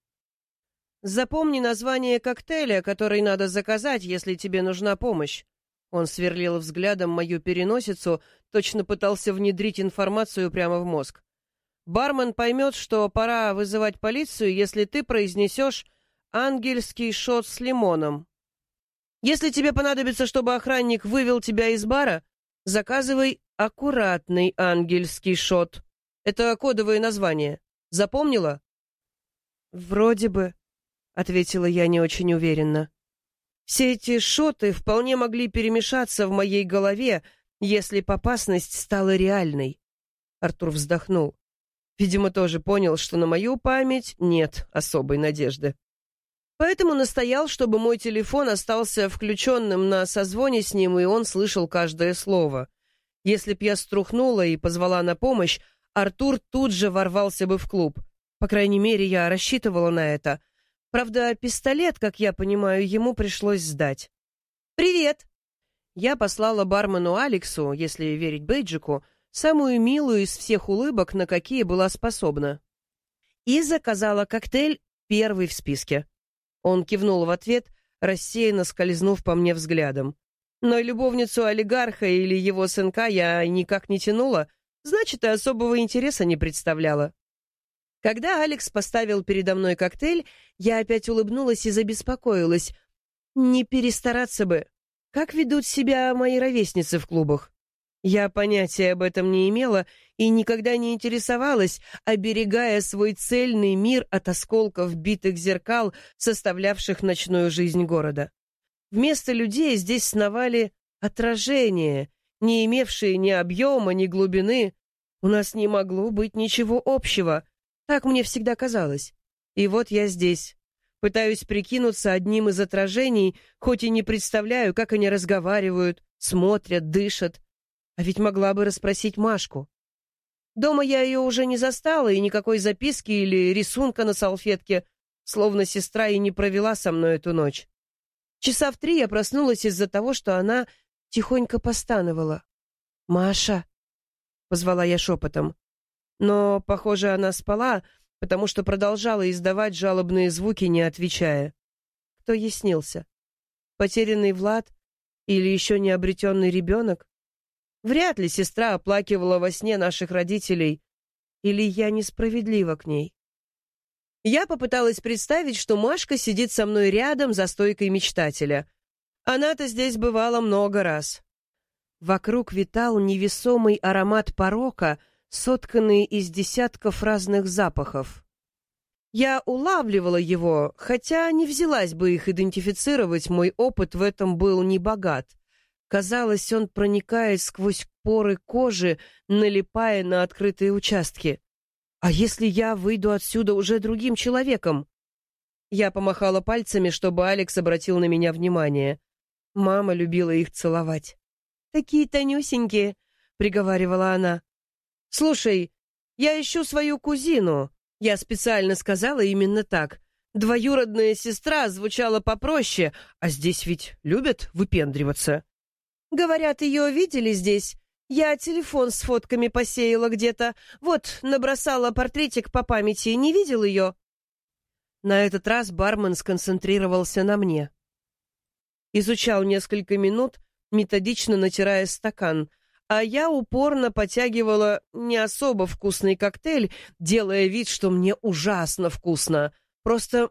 «Запомни название коктейля, который надо заказать, если тебе нужна помощь». Он сверлил взглядом мою переносицу, точно пытался внедрить информацию прямо в мозг. «Бармен поймет, что пора вызывать полицию, если ты произнесешь ангельский шот с лимоном. Если тебе понадобится, чтобы охранник вывел тебя из бара, заказывай аккуратный ангельский шот. Это кодовое название. Запомнила?» «Вроде бы», — ответила я не очень уверенно. Все эти шоты вполне могли перемешаться в моей голове, если б опасность стала реальной. Артур вздохнул. Видимо, тоже понял, что на мою память нет особой надежды. Поэтому настоял, чтобы мой телефон остался включенным на созвоне с ним, и он слышал каждое слово. Если б я струхнула и позвала на помощь, Артур тут же ворвался бы в клуб. По крайней мере, я рассчитывала на это. Правда, пистолет, как я понимаю, ему пришлось сдать. «Привет!» Я послала бармену Алексу, если верить бейджику, самую милую из всех улыбок, на какие была способна. И заказала коктейль первый в списке. Он кивнул в ответ, рассеянно скользнув по мне взглядом. Но любовницу олигарха или его сынка я никак не тянула, значит, и особого интереса не представляла. Когда Алекс поставил передо мной коктейль, я опять улыбнулась и забеспокоилась. Не перестараться бы. Как ведут себя мои ровесницы в клубах? Я понятия об этом не имела и никогда не интересовалась, оберегая свой цельный мир от осколков битых зеркал, составлявших ночную жизнь города. Вместо людей здесь сновали отражения, не имевшие ни объема, ни глубины. У нас не могло быть ничего общего. Так мне всегда казалось. И вот я здесь. Пытаюсь прикинуться одним из отражений, хоть и не представляю, как они разговаривают, смотрят, дышат. А ведь могла бы расспросить Машку. Дома я ее уже не застала, и никакой записки или рисунка на салфетке, словно сестра и не провела со мной эту ночь. Часа в 3 я проснулась из-за того, что она тихонько постановала. «Маша!» — позвала я шепотом. Но, похоже, она спала, потому что продолжала издавать жалобные звуки, не отвечая. Кто ей снился? Потерянный Влад или еще не обретенный ребенок? Вряд ли сестра оплакивала во сне наших родителей, или я несправедлива к ней. Я попыталась представить, что Машка сидит со мной рядом за стойкой мечтателя. Она-то здесь бывала много раз. Вокруг витал невесомый аромат порока, сотканный из десятков разных запахов. Я улавливала его, хотя не взялась бы их идентифицировать, мой опыт в этом был небогат. Казалось, он проникает сквозь поры кожи, налипая на открытые участки. А если я выйду отсюда уже другим человеком? Я помахала пальцами, чтобы Алекс обратил на меня внимание. Мама любила их целовать. «Такие тонюсенькие», — приговаривала она. «Слушай, я ищу свою кузину». Я специально сказала именно так. Двоюродная сестра звучала попроще, а здесь ведь любят выпендриваться. Говорят, ее видели здесь. Я телефон с фотками посеяла где-то. Вот, набросала портретик по памяти. Не видел ее? На этот раз бармен сконцентрировался на мне. Изучал несколько минут, методично натирая стакан, а я упорно потягивала не особо вкусный коктейль, делая вид, что мне ужасно вкусно. Просто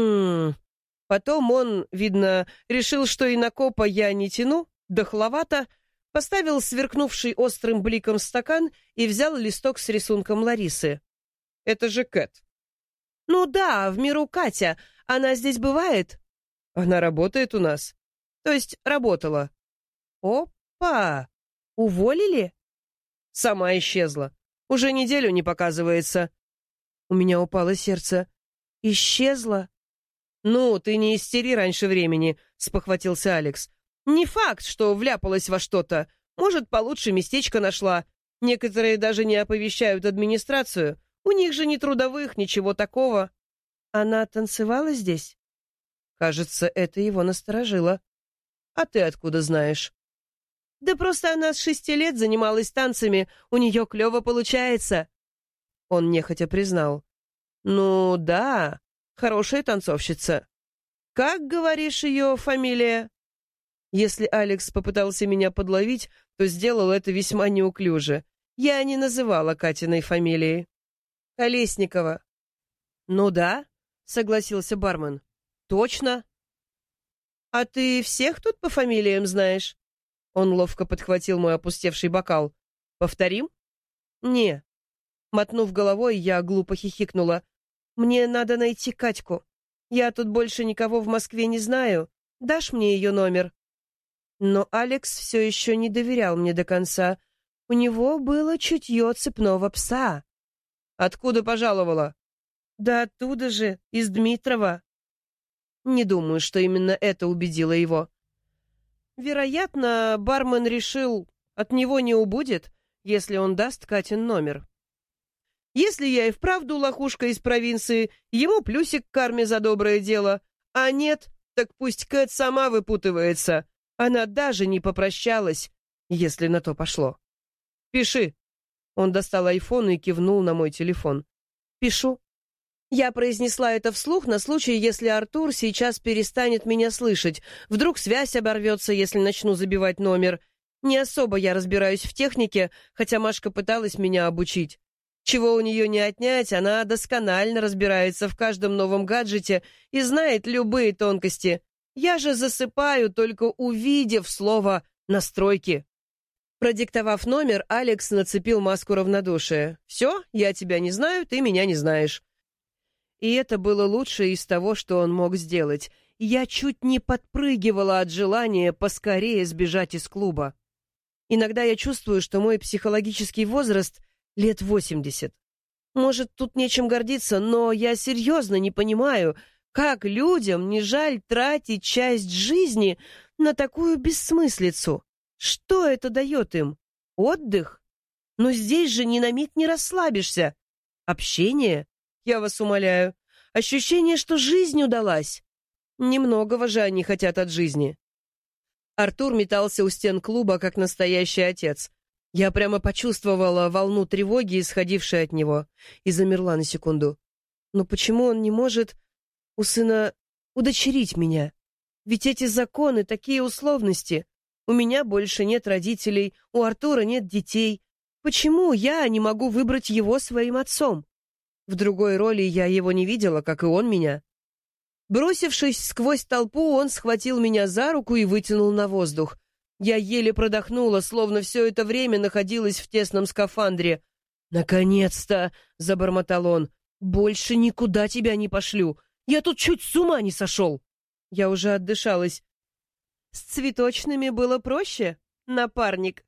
Потом он, видно, решил, что и на копа я не тяну, дохловато, поставил сверкнувший острым бликом стакан и взял листок с рисунком Ларисы. «Это же Кэт». «Ну да, в миру Катя. Она здесь бывает?» «Она работает у нас. То есть работала». «Опа! Уволили?» «Сама исчезла. Уже неделю не показывается». У меня упало сердце. «Исчезла?» «Ну, ты не истери раньше времени», — спохватился Алекс. «Не факт, что вляпалась во что-то. Может, получше местечко нашла. Некоторые даже не оповещают администрацию. У них же ни трудовых, ничего такого». «Она танцевала здесь?» Кажется, это его насторожило. «А ты откуда знаешь?» «Да просто она с 6 лет занималась танцами. У нее клево получается». Он нехотя признал. «Ну да, хорошая танцовщица. Как, говоришь, ее фамилия?» Если Алекс попытался меня подловить, то сделал это весьма неуклюже. Я не называла Катиной фамилии. «Колесникова». «Ну да», — согласился бармен. «Точно». «А ты всех тут по фамилиям знаешь?» Он ловко подхватил мой опустевший бокал. «Повторим?» «Не». Мотнув головой, я глупо хихикнула. «Мне надо найти Катьку. Я тут больше никого в Москве не знаю. Дашь мне ее номер?» Но Алекс все еще не доверял мне до конца. У него было чутье цепного пса. «Откуда пожаловала?» «Да оттуда же, из Дмитрова». Не думаю, что именно это убедило его. Вероятно, бармен решил, от него не убудет, если он даст Катин номер. Если я и вправду лохушка из провинции, ему плюсик к карме за доброе дело. А нет, так пусть Кэт сама выпутывается. Она даже не попрощалась, если на то пошло. «Пиши». Он достал айфон и кивнул на мой телефон. «Пишу». Я произнесла это вслух на случай, если Артур сейчас перестанет меня слышать. Вдруг связь оборвется, если начну забивать номер. Не особо я разбираюсь в технике, хотя Машка пыталась меня обучить. Чего у нее не отнять, она досконально разбирается в каждом новом гаджете и знает любые тонкости. Я же засыпаю, только увидев слово «настройки». Продиктовав номер, Алекс нацепил маску равнодушия. «Все, я тебя не знаю, ты меня не знаешь». И это было лучшее из того, что он мог сделать. Я чуть не подпрыгивала от желания поскорее сбежать из клуба. Иногда я чувствую, что мой психологический возраст лет 80. Может, тут нечем гордиться, но я серьезно не понимаю, как людям не жаль тратить часть жизни на такую бессмыслицу. Что это дает им? Отдых? Но здесь же ни на миг не расслабишься. Общение? Я вас умоляю. Ощущение, что жизнь удалась. Немногого же они хотят от жизни. Артур метался у стен клуба, как настоящий отец. Я прямо почувствовала волну тревоги, исходившей от него, и замерла на секунду. Но почему он не может у сына удочерить меня? Ведь эти законы, такие условности. У меня больше нет родителей, у Артура нет детей. Почему я не могу выбрать его своим отцом? В другой роли я его не видела, как и он меня. Бросившись сквозь толпу, он схватил меня за руку и вытянул на воздух. Я еле продохнула, словно все это время находилась в тесном скафандре. «Наконец-то!» — забормотал он. «Больше никуда тебя не пошлю. Я тут чуть с ума не сошел!» Я уже отдышалась. «С цветочными было проще, напарник?»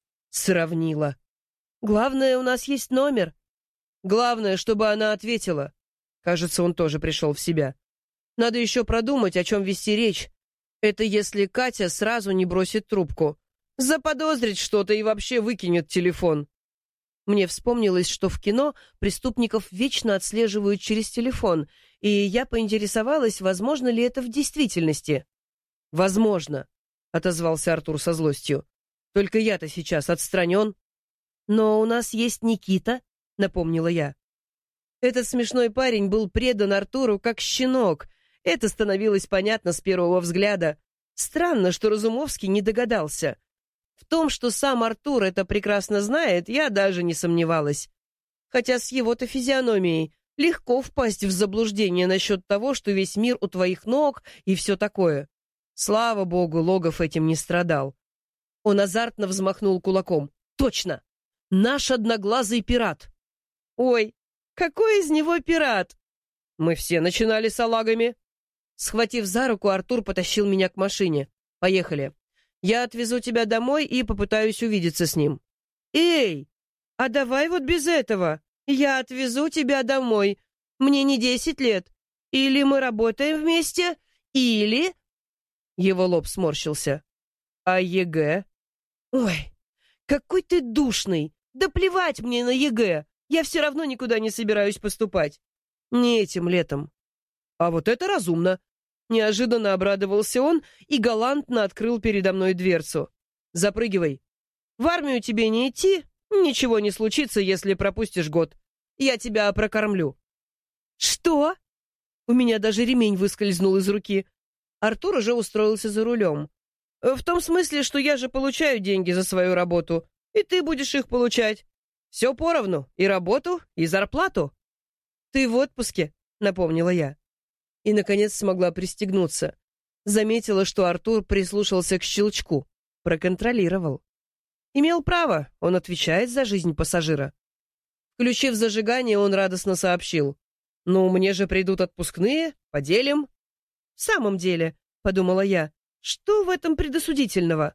Сравнила. «Главное, у нас есть номер. Главное, чтобы она ответила». Кажется, он тоже пришел в себя. «Надо еще продумать, о чем вести речь. Это если Катя сразу не бросит трубку. Заподозрит что-то и вообще выкинет телефон». Мне вспомнилось, что в кино преступников вечно отслеживают через телефон, и я поинтересовалась, возможно ли это в действительности. «Возможно», — отозвался Артур со злостью. «Только я-то сейчас отстранен». «Но у нас есть Никита», — напомнила я. Этот смешной парень был предан Артуру как щенок. Это становилось понятно с первого взгляда. Странно, что Разумовский не догадался. В том, что сам Артур это прекрасно знает, я даже не сомневалась. Хотя с его-то физиономией легко впасть в заблуждение насчет того, что весь мир у твоих ног и все такое. Слава богу, Логов этим не страдал. Он азартно взмахнул кулаком. «Точно! Наш одноглазый пират!» «Ой, какой из него пират?» «Мы все начинали салагами». Схватив за руку, Артур потащил меня к машине. «Поехали. Я отвезу тебя домой и попытаюсь увидеться с ним». «Эй, а давай вот без этого. Я отвезу тебя домой. Мне не 10 лет. Или мы работаем вместе, или...» Его лоб сморщился. «А ЕГЭ?» «Ой, какой ты душный! Да плевать мне на ЕГЭ! Я все равно никуда не собираюсь поступать. Не этим летом». «А вот это разумно!» Неожиданно обрадовался он и галантно открыл передо мной дверцу. «Запрыгивай. В армию тебе не идти, ничего не случится, если пропустишь год. Я тебя прокормлю». «Что?» У меня даже ремень выскользнул из руки. Артур уже устроился за рулем. «В том смысле, что я же получаю деньги за свою работу, и ты будешь их получать. Все поровну, и работу, и зарплату». «Ты в отпуске», — напомнила я. И, наконец, смогла пристегнуться. Заметила, что Артур прислушался к щелчку. Проконтролировал. Имел право, он отвечает за жизнь пассажира. Включив зажигание, он радостно сообщил. «Ну, мне же придут отпускные, поделим». «В самом деле», — подумала я, — «что в этом предосудительного?»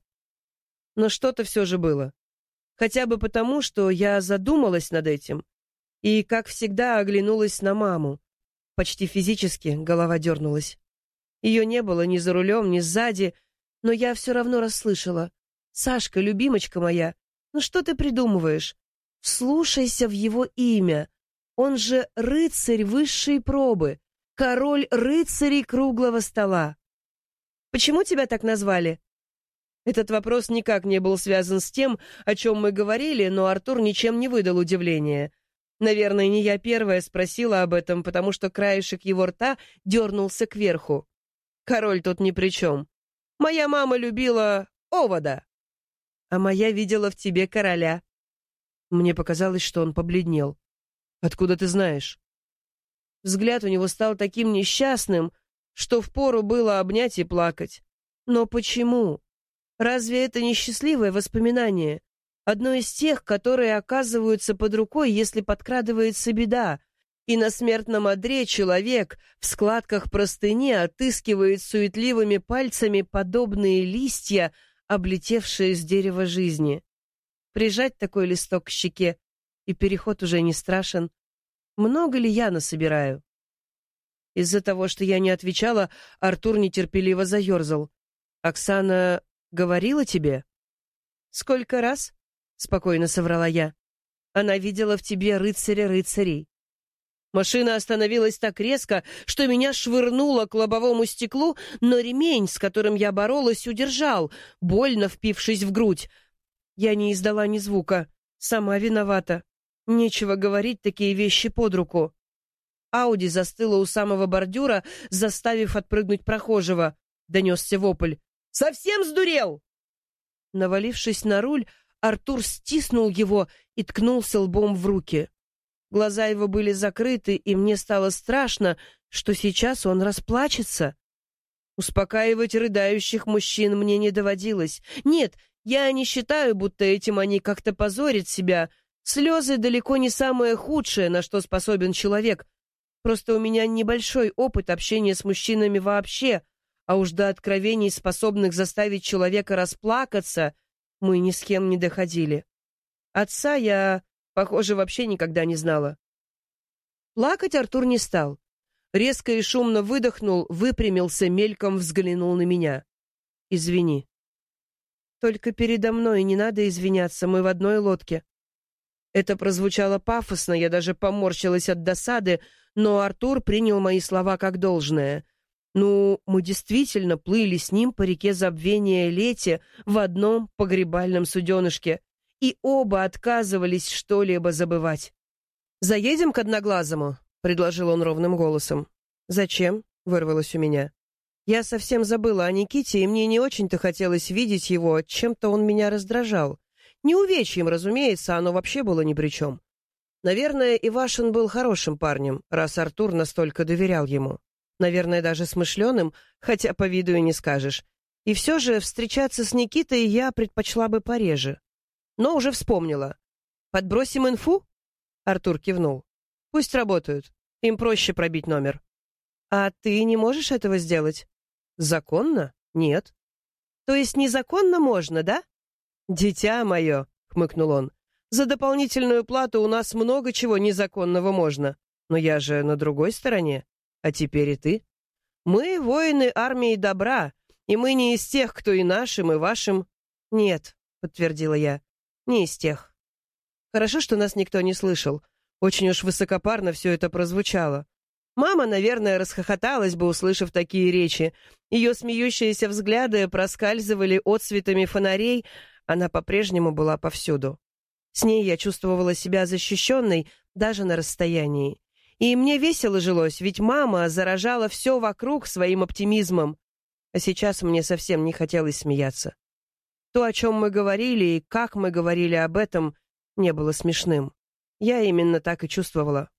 Но что-то все же было. Хотя бы потому, что я задумалась над этим. И, как всегда, оглянулась на маму. Почти физически голова дернулась. Ее не было ни за рулем, ни сзади, но я все равно расслышала. «Сашка, любимочка моя, ну что ты придумываешь? Вслушайся в его имя. Он же рыцарь высшей пробы, король рыцарей круглого стола». «Почему тебя так назвали?» Этот вопрос никак не был связан с тем, о чем мы говорили, но Артур ничем не выдал удивления. Наверное, не я первая спросила об этом, потому что краешек его рта дернулся кверху. Король тут ни при чем. Моя мама любила овода, а моя видела в тебе короля. Мне показалось, что он побледнел. Откуда ты знаешь? Взгляд у него стал таким несчастным, что впору было обнять и плакать. Но почему? Разве это не счастливое воспоминание? Одно из тех, которые оказываются под рукой, если подкрадывается беда, и на смертном одре человек в складках простыни отыскивает суетливыми пальцами подобные листья, облетевшие с дерева жизни. Прижать такой листок к щеке, и переход уже не страшен. Много ли я насобираю? Из-за того, что я не отвечала, Артур нетерпеливо заерзал. «Оксана говорила тебе?» «Сколько раз?» — спокойно соврала я. «Она видела в тебе рыцаря рыцарей». Машина остановилась так резко, что меня швырнуло к лобовому стеклу, но ремень, с которым я боролась, удержал, больно впившись в грудь. Я не издала ни звука. Сама виновата. Нечего говорить такие вещи под руку. Ауди застыла у самого бордюра, заставив отпрыгнуть прохожего. Донесся вопль. «Совсем сдурел?» Навалившись на руль, Артур стиснул его и ткнулся лбом в руки. Глаза его были закрыты, и мне стало страшно, что сейчас он расплачется. Успокаивать рыдающих мужчин мне не доводилось. Нет, я не считаю, будто этим они как-то позорят себя. Слезы далеко не самое худшее, на что способен человек. Просто у меня небольшой опыт общения с мужчинами вообще, а уж до откровений, способных заставить человека расплакаться, мы ни с кем не доходили. Отца я, похоже, вообще никогда не знала. Плакать Артур не стал. Резко и шумно выдохнул, выпрямился, мельком взглянул на меня. «Извини». «Только передо мной не надо извиняться, мы в одной лодке». Это прозвучало пафосно, я даже поморщилась от досады, но Артур принял мои слова как должное. Ну, мы действительно плыли с ним по реке Забвения Лете в одном погребальном суденышке, и оба отказывались что-либо забывать. «Заедем к Одноглазому?» — предложил он ровным голосом. «Зачем?» — вырвалось у меня. Я совсем забыла о Никите, и мне не очень-то хотелось видеть его, чем-то он меня раздражал. Не увечьем, разумеется, оно вообще было ни при чем. Наверное, Ивашин был хорошим парнем, раз Артур настолько доверял ему. Наверное, даже смышленым, хотя по виду и не скажешь. И все же встречаться с Никитой я предпочла бы пореже. Но уже вспомнила. «Подбросим инфу?» Артур кивнул. «Пусть работают. Им проще пробить номер». «А ты не можешь этого сделать?» «Законно? Нет». «То есть незаконно можно, да?» «Дитя мое», — хмыкнул он, — «за дополнительную плату у нас много чего незаконного можно. Но я же на другой стороне. А теперь и ты. Мы воины армии добра, и мы не из тех, кто и нашим, и вашим». «Нет», — подтвердила я, — «не из тех». Хорошо, что нас никто не слышал. Очень уж высокопарно все это прозвучало. Мама, наверное, расхохоталась бы, услышав такие речи. Ее смеющиеся взгляды проскальзывали отсветами фонарей. Она по-прежнему была повсюду. С ней я чувствовала себя защищенной даже на расстоянии. И мне весело жилось, ведь мама заражала все вокруг своим оптимизмом. А сейчас мне совсем не хотелось смеяться. То, о чем мы говорили и как мы говорили об этом, не было смешным. Я именно так и чувствовала.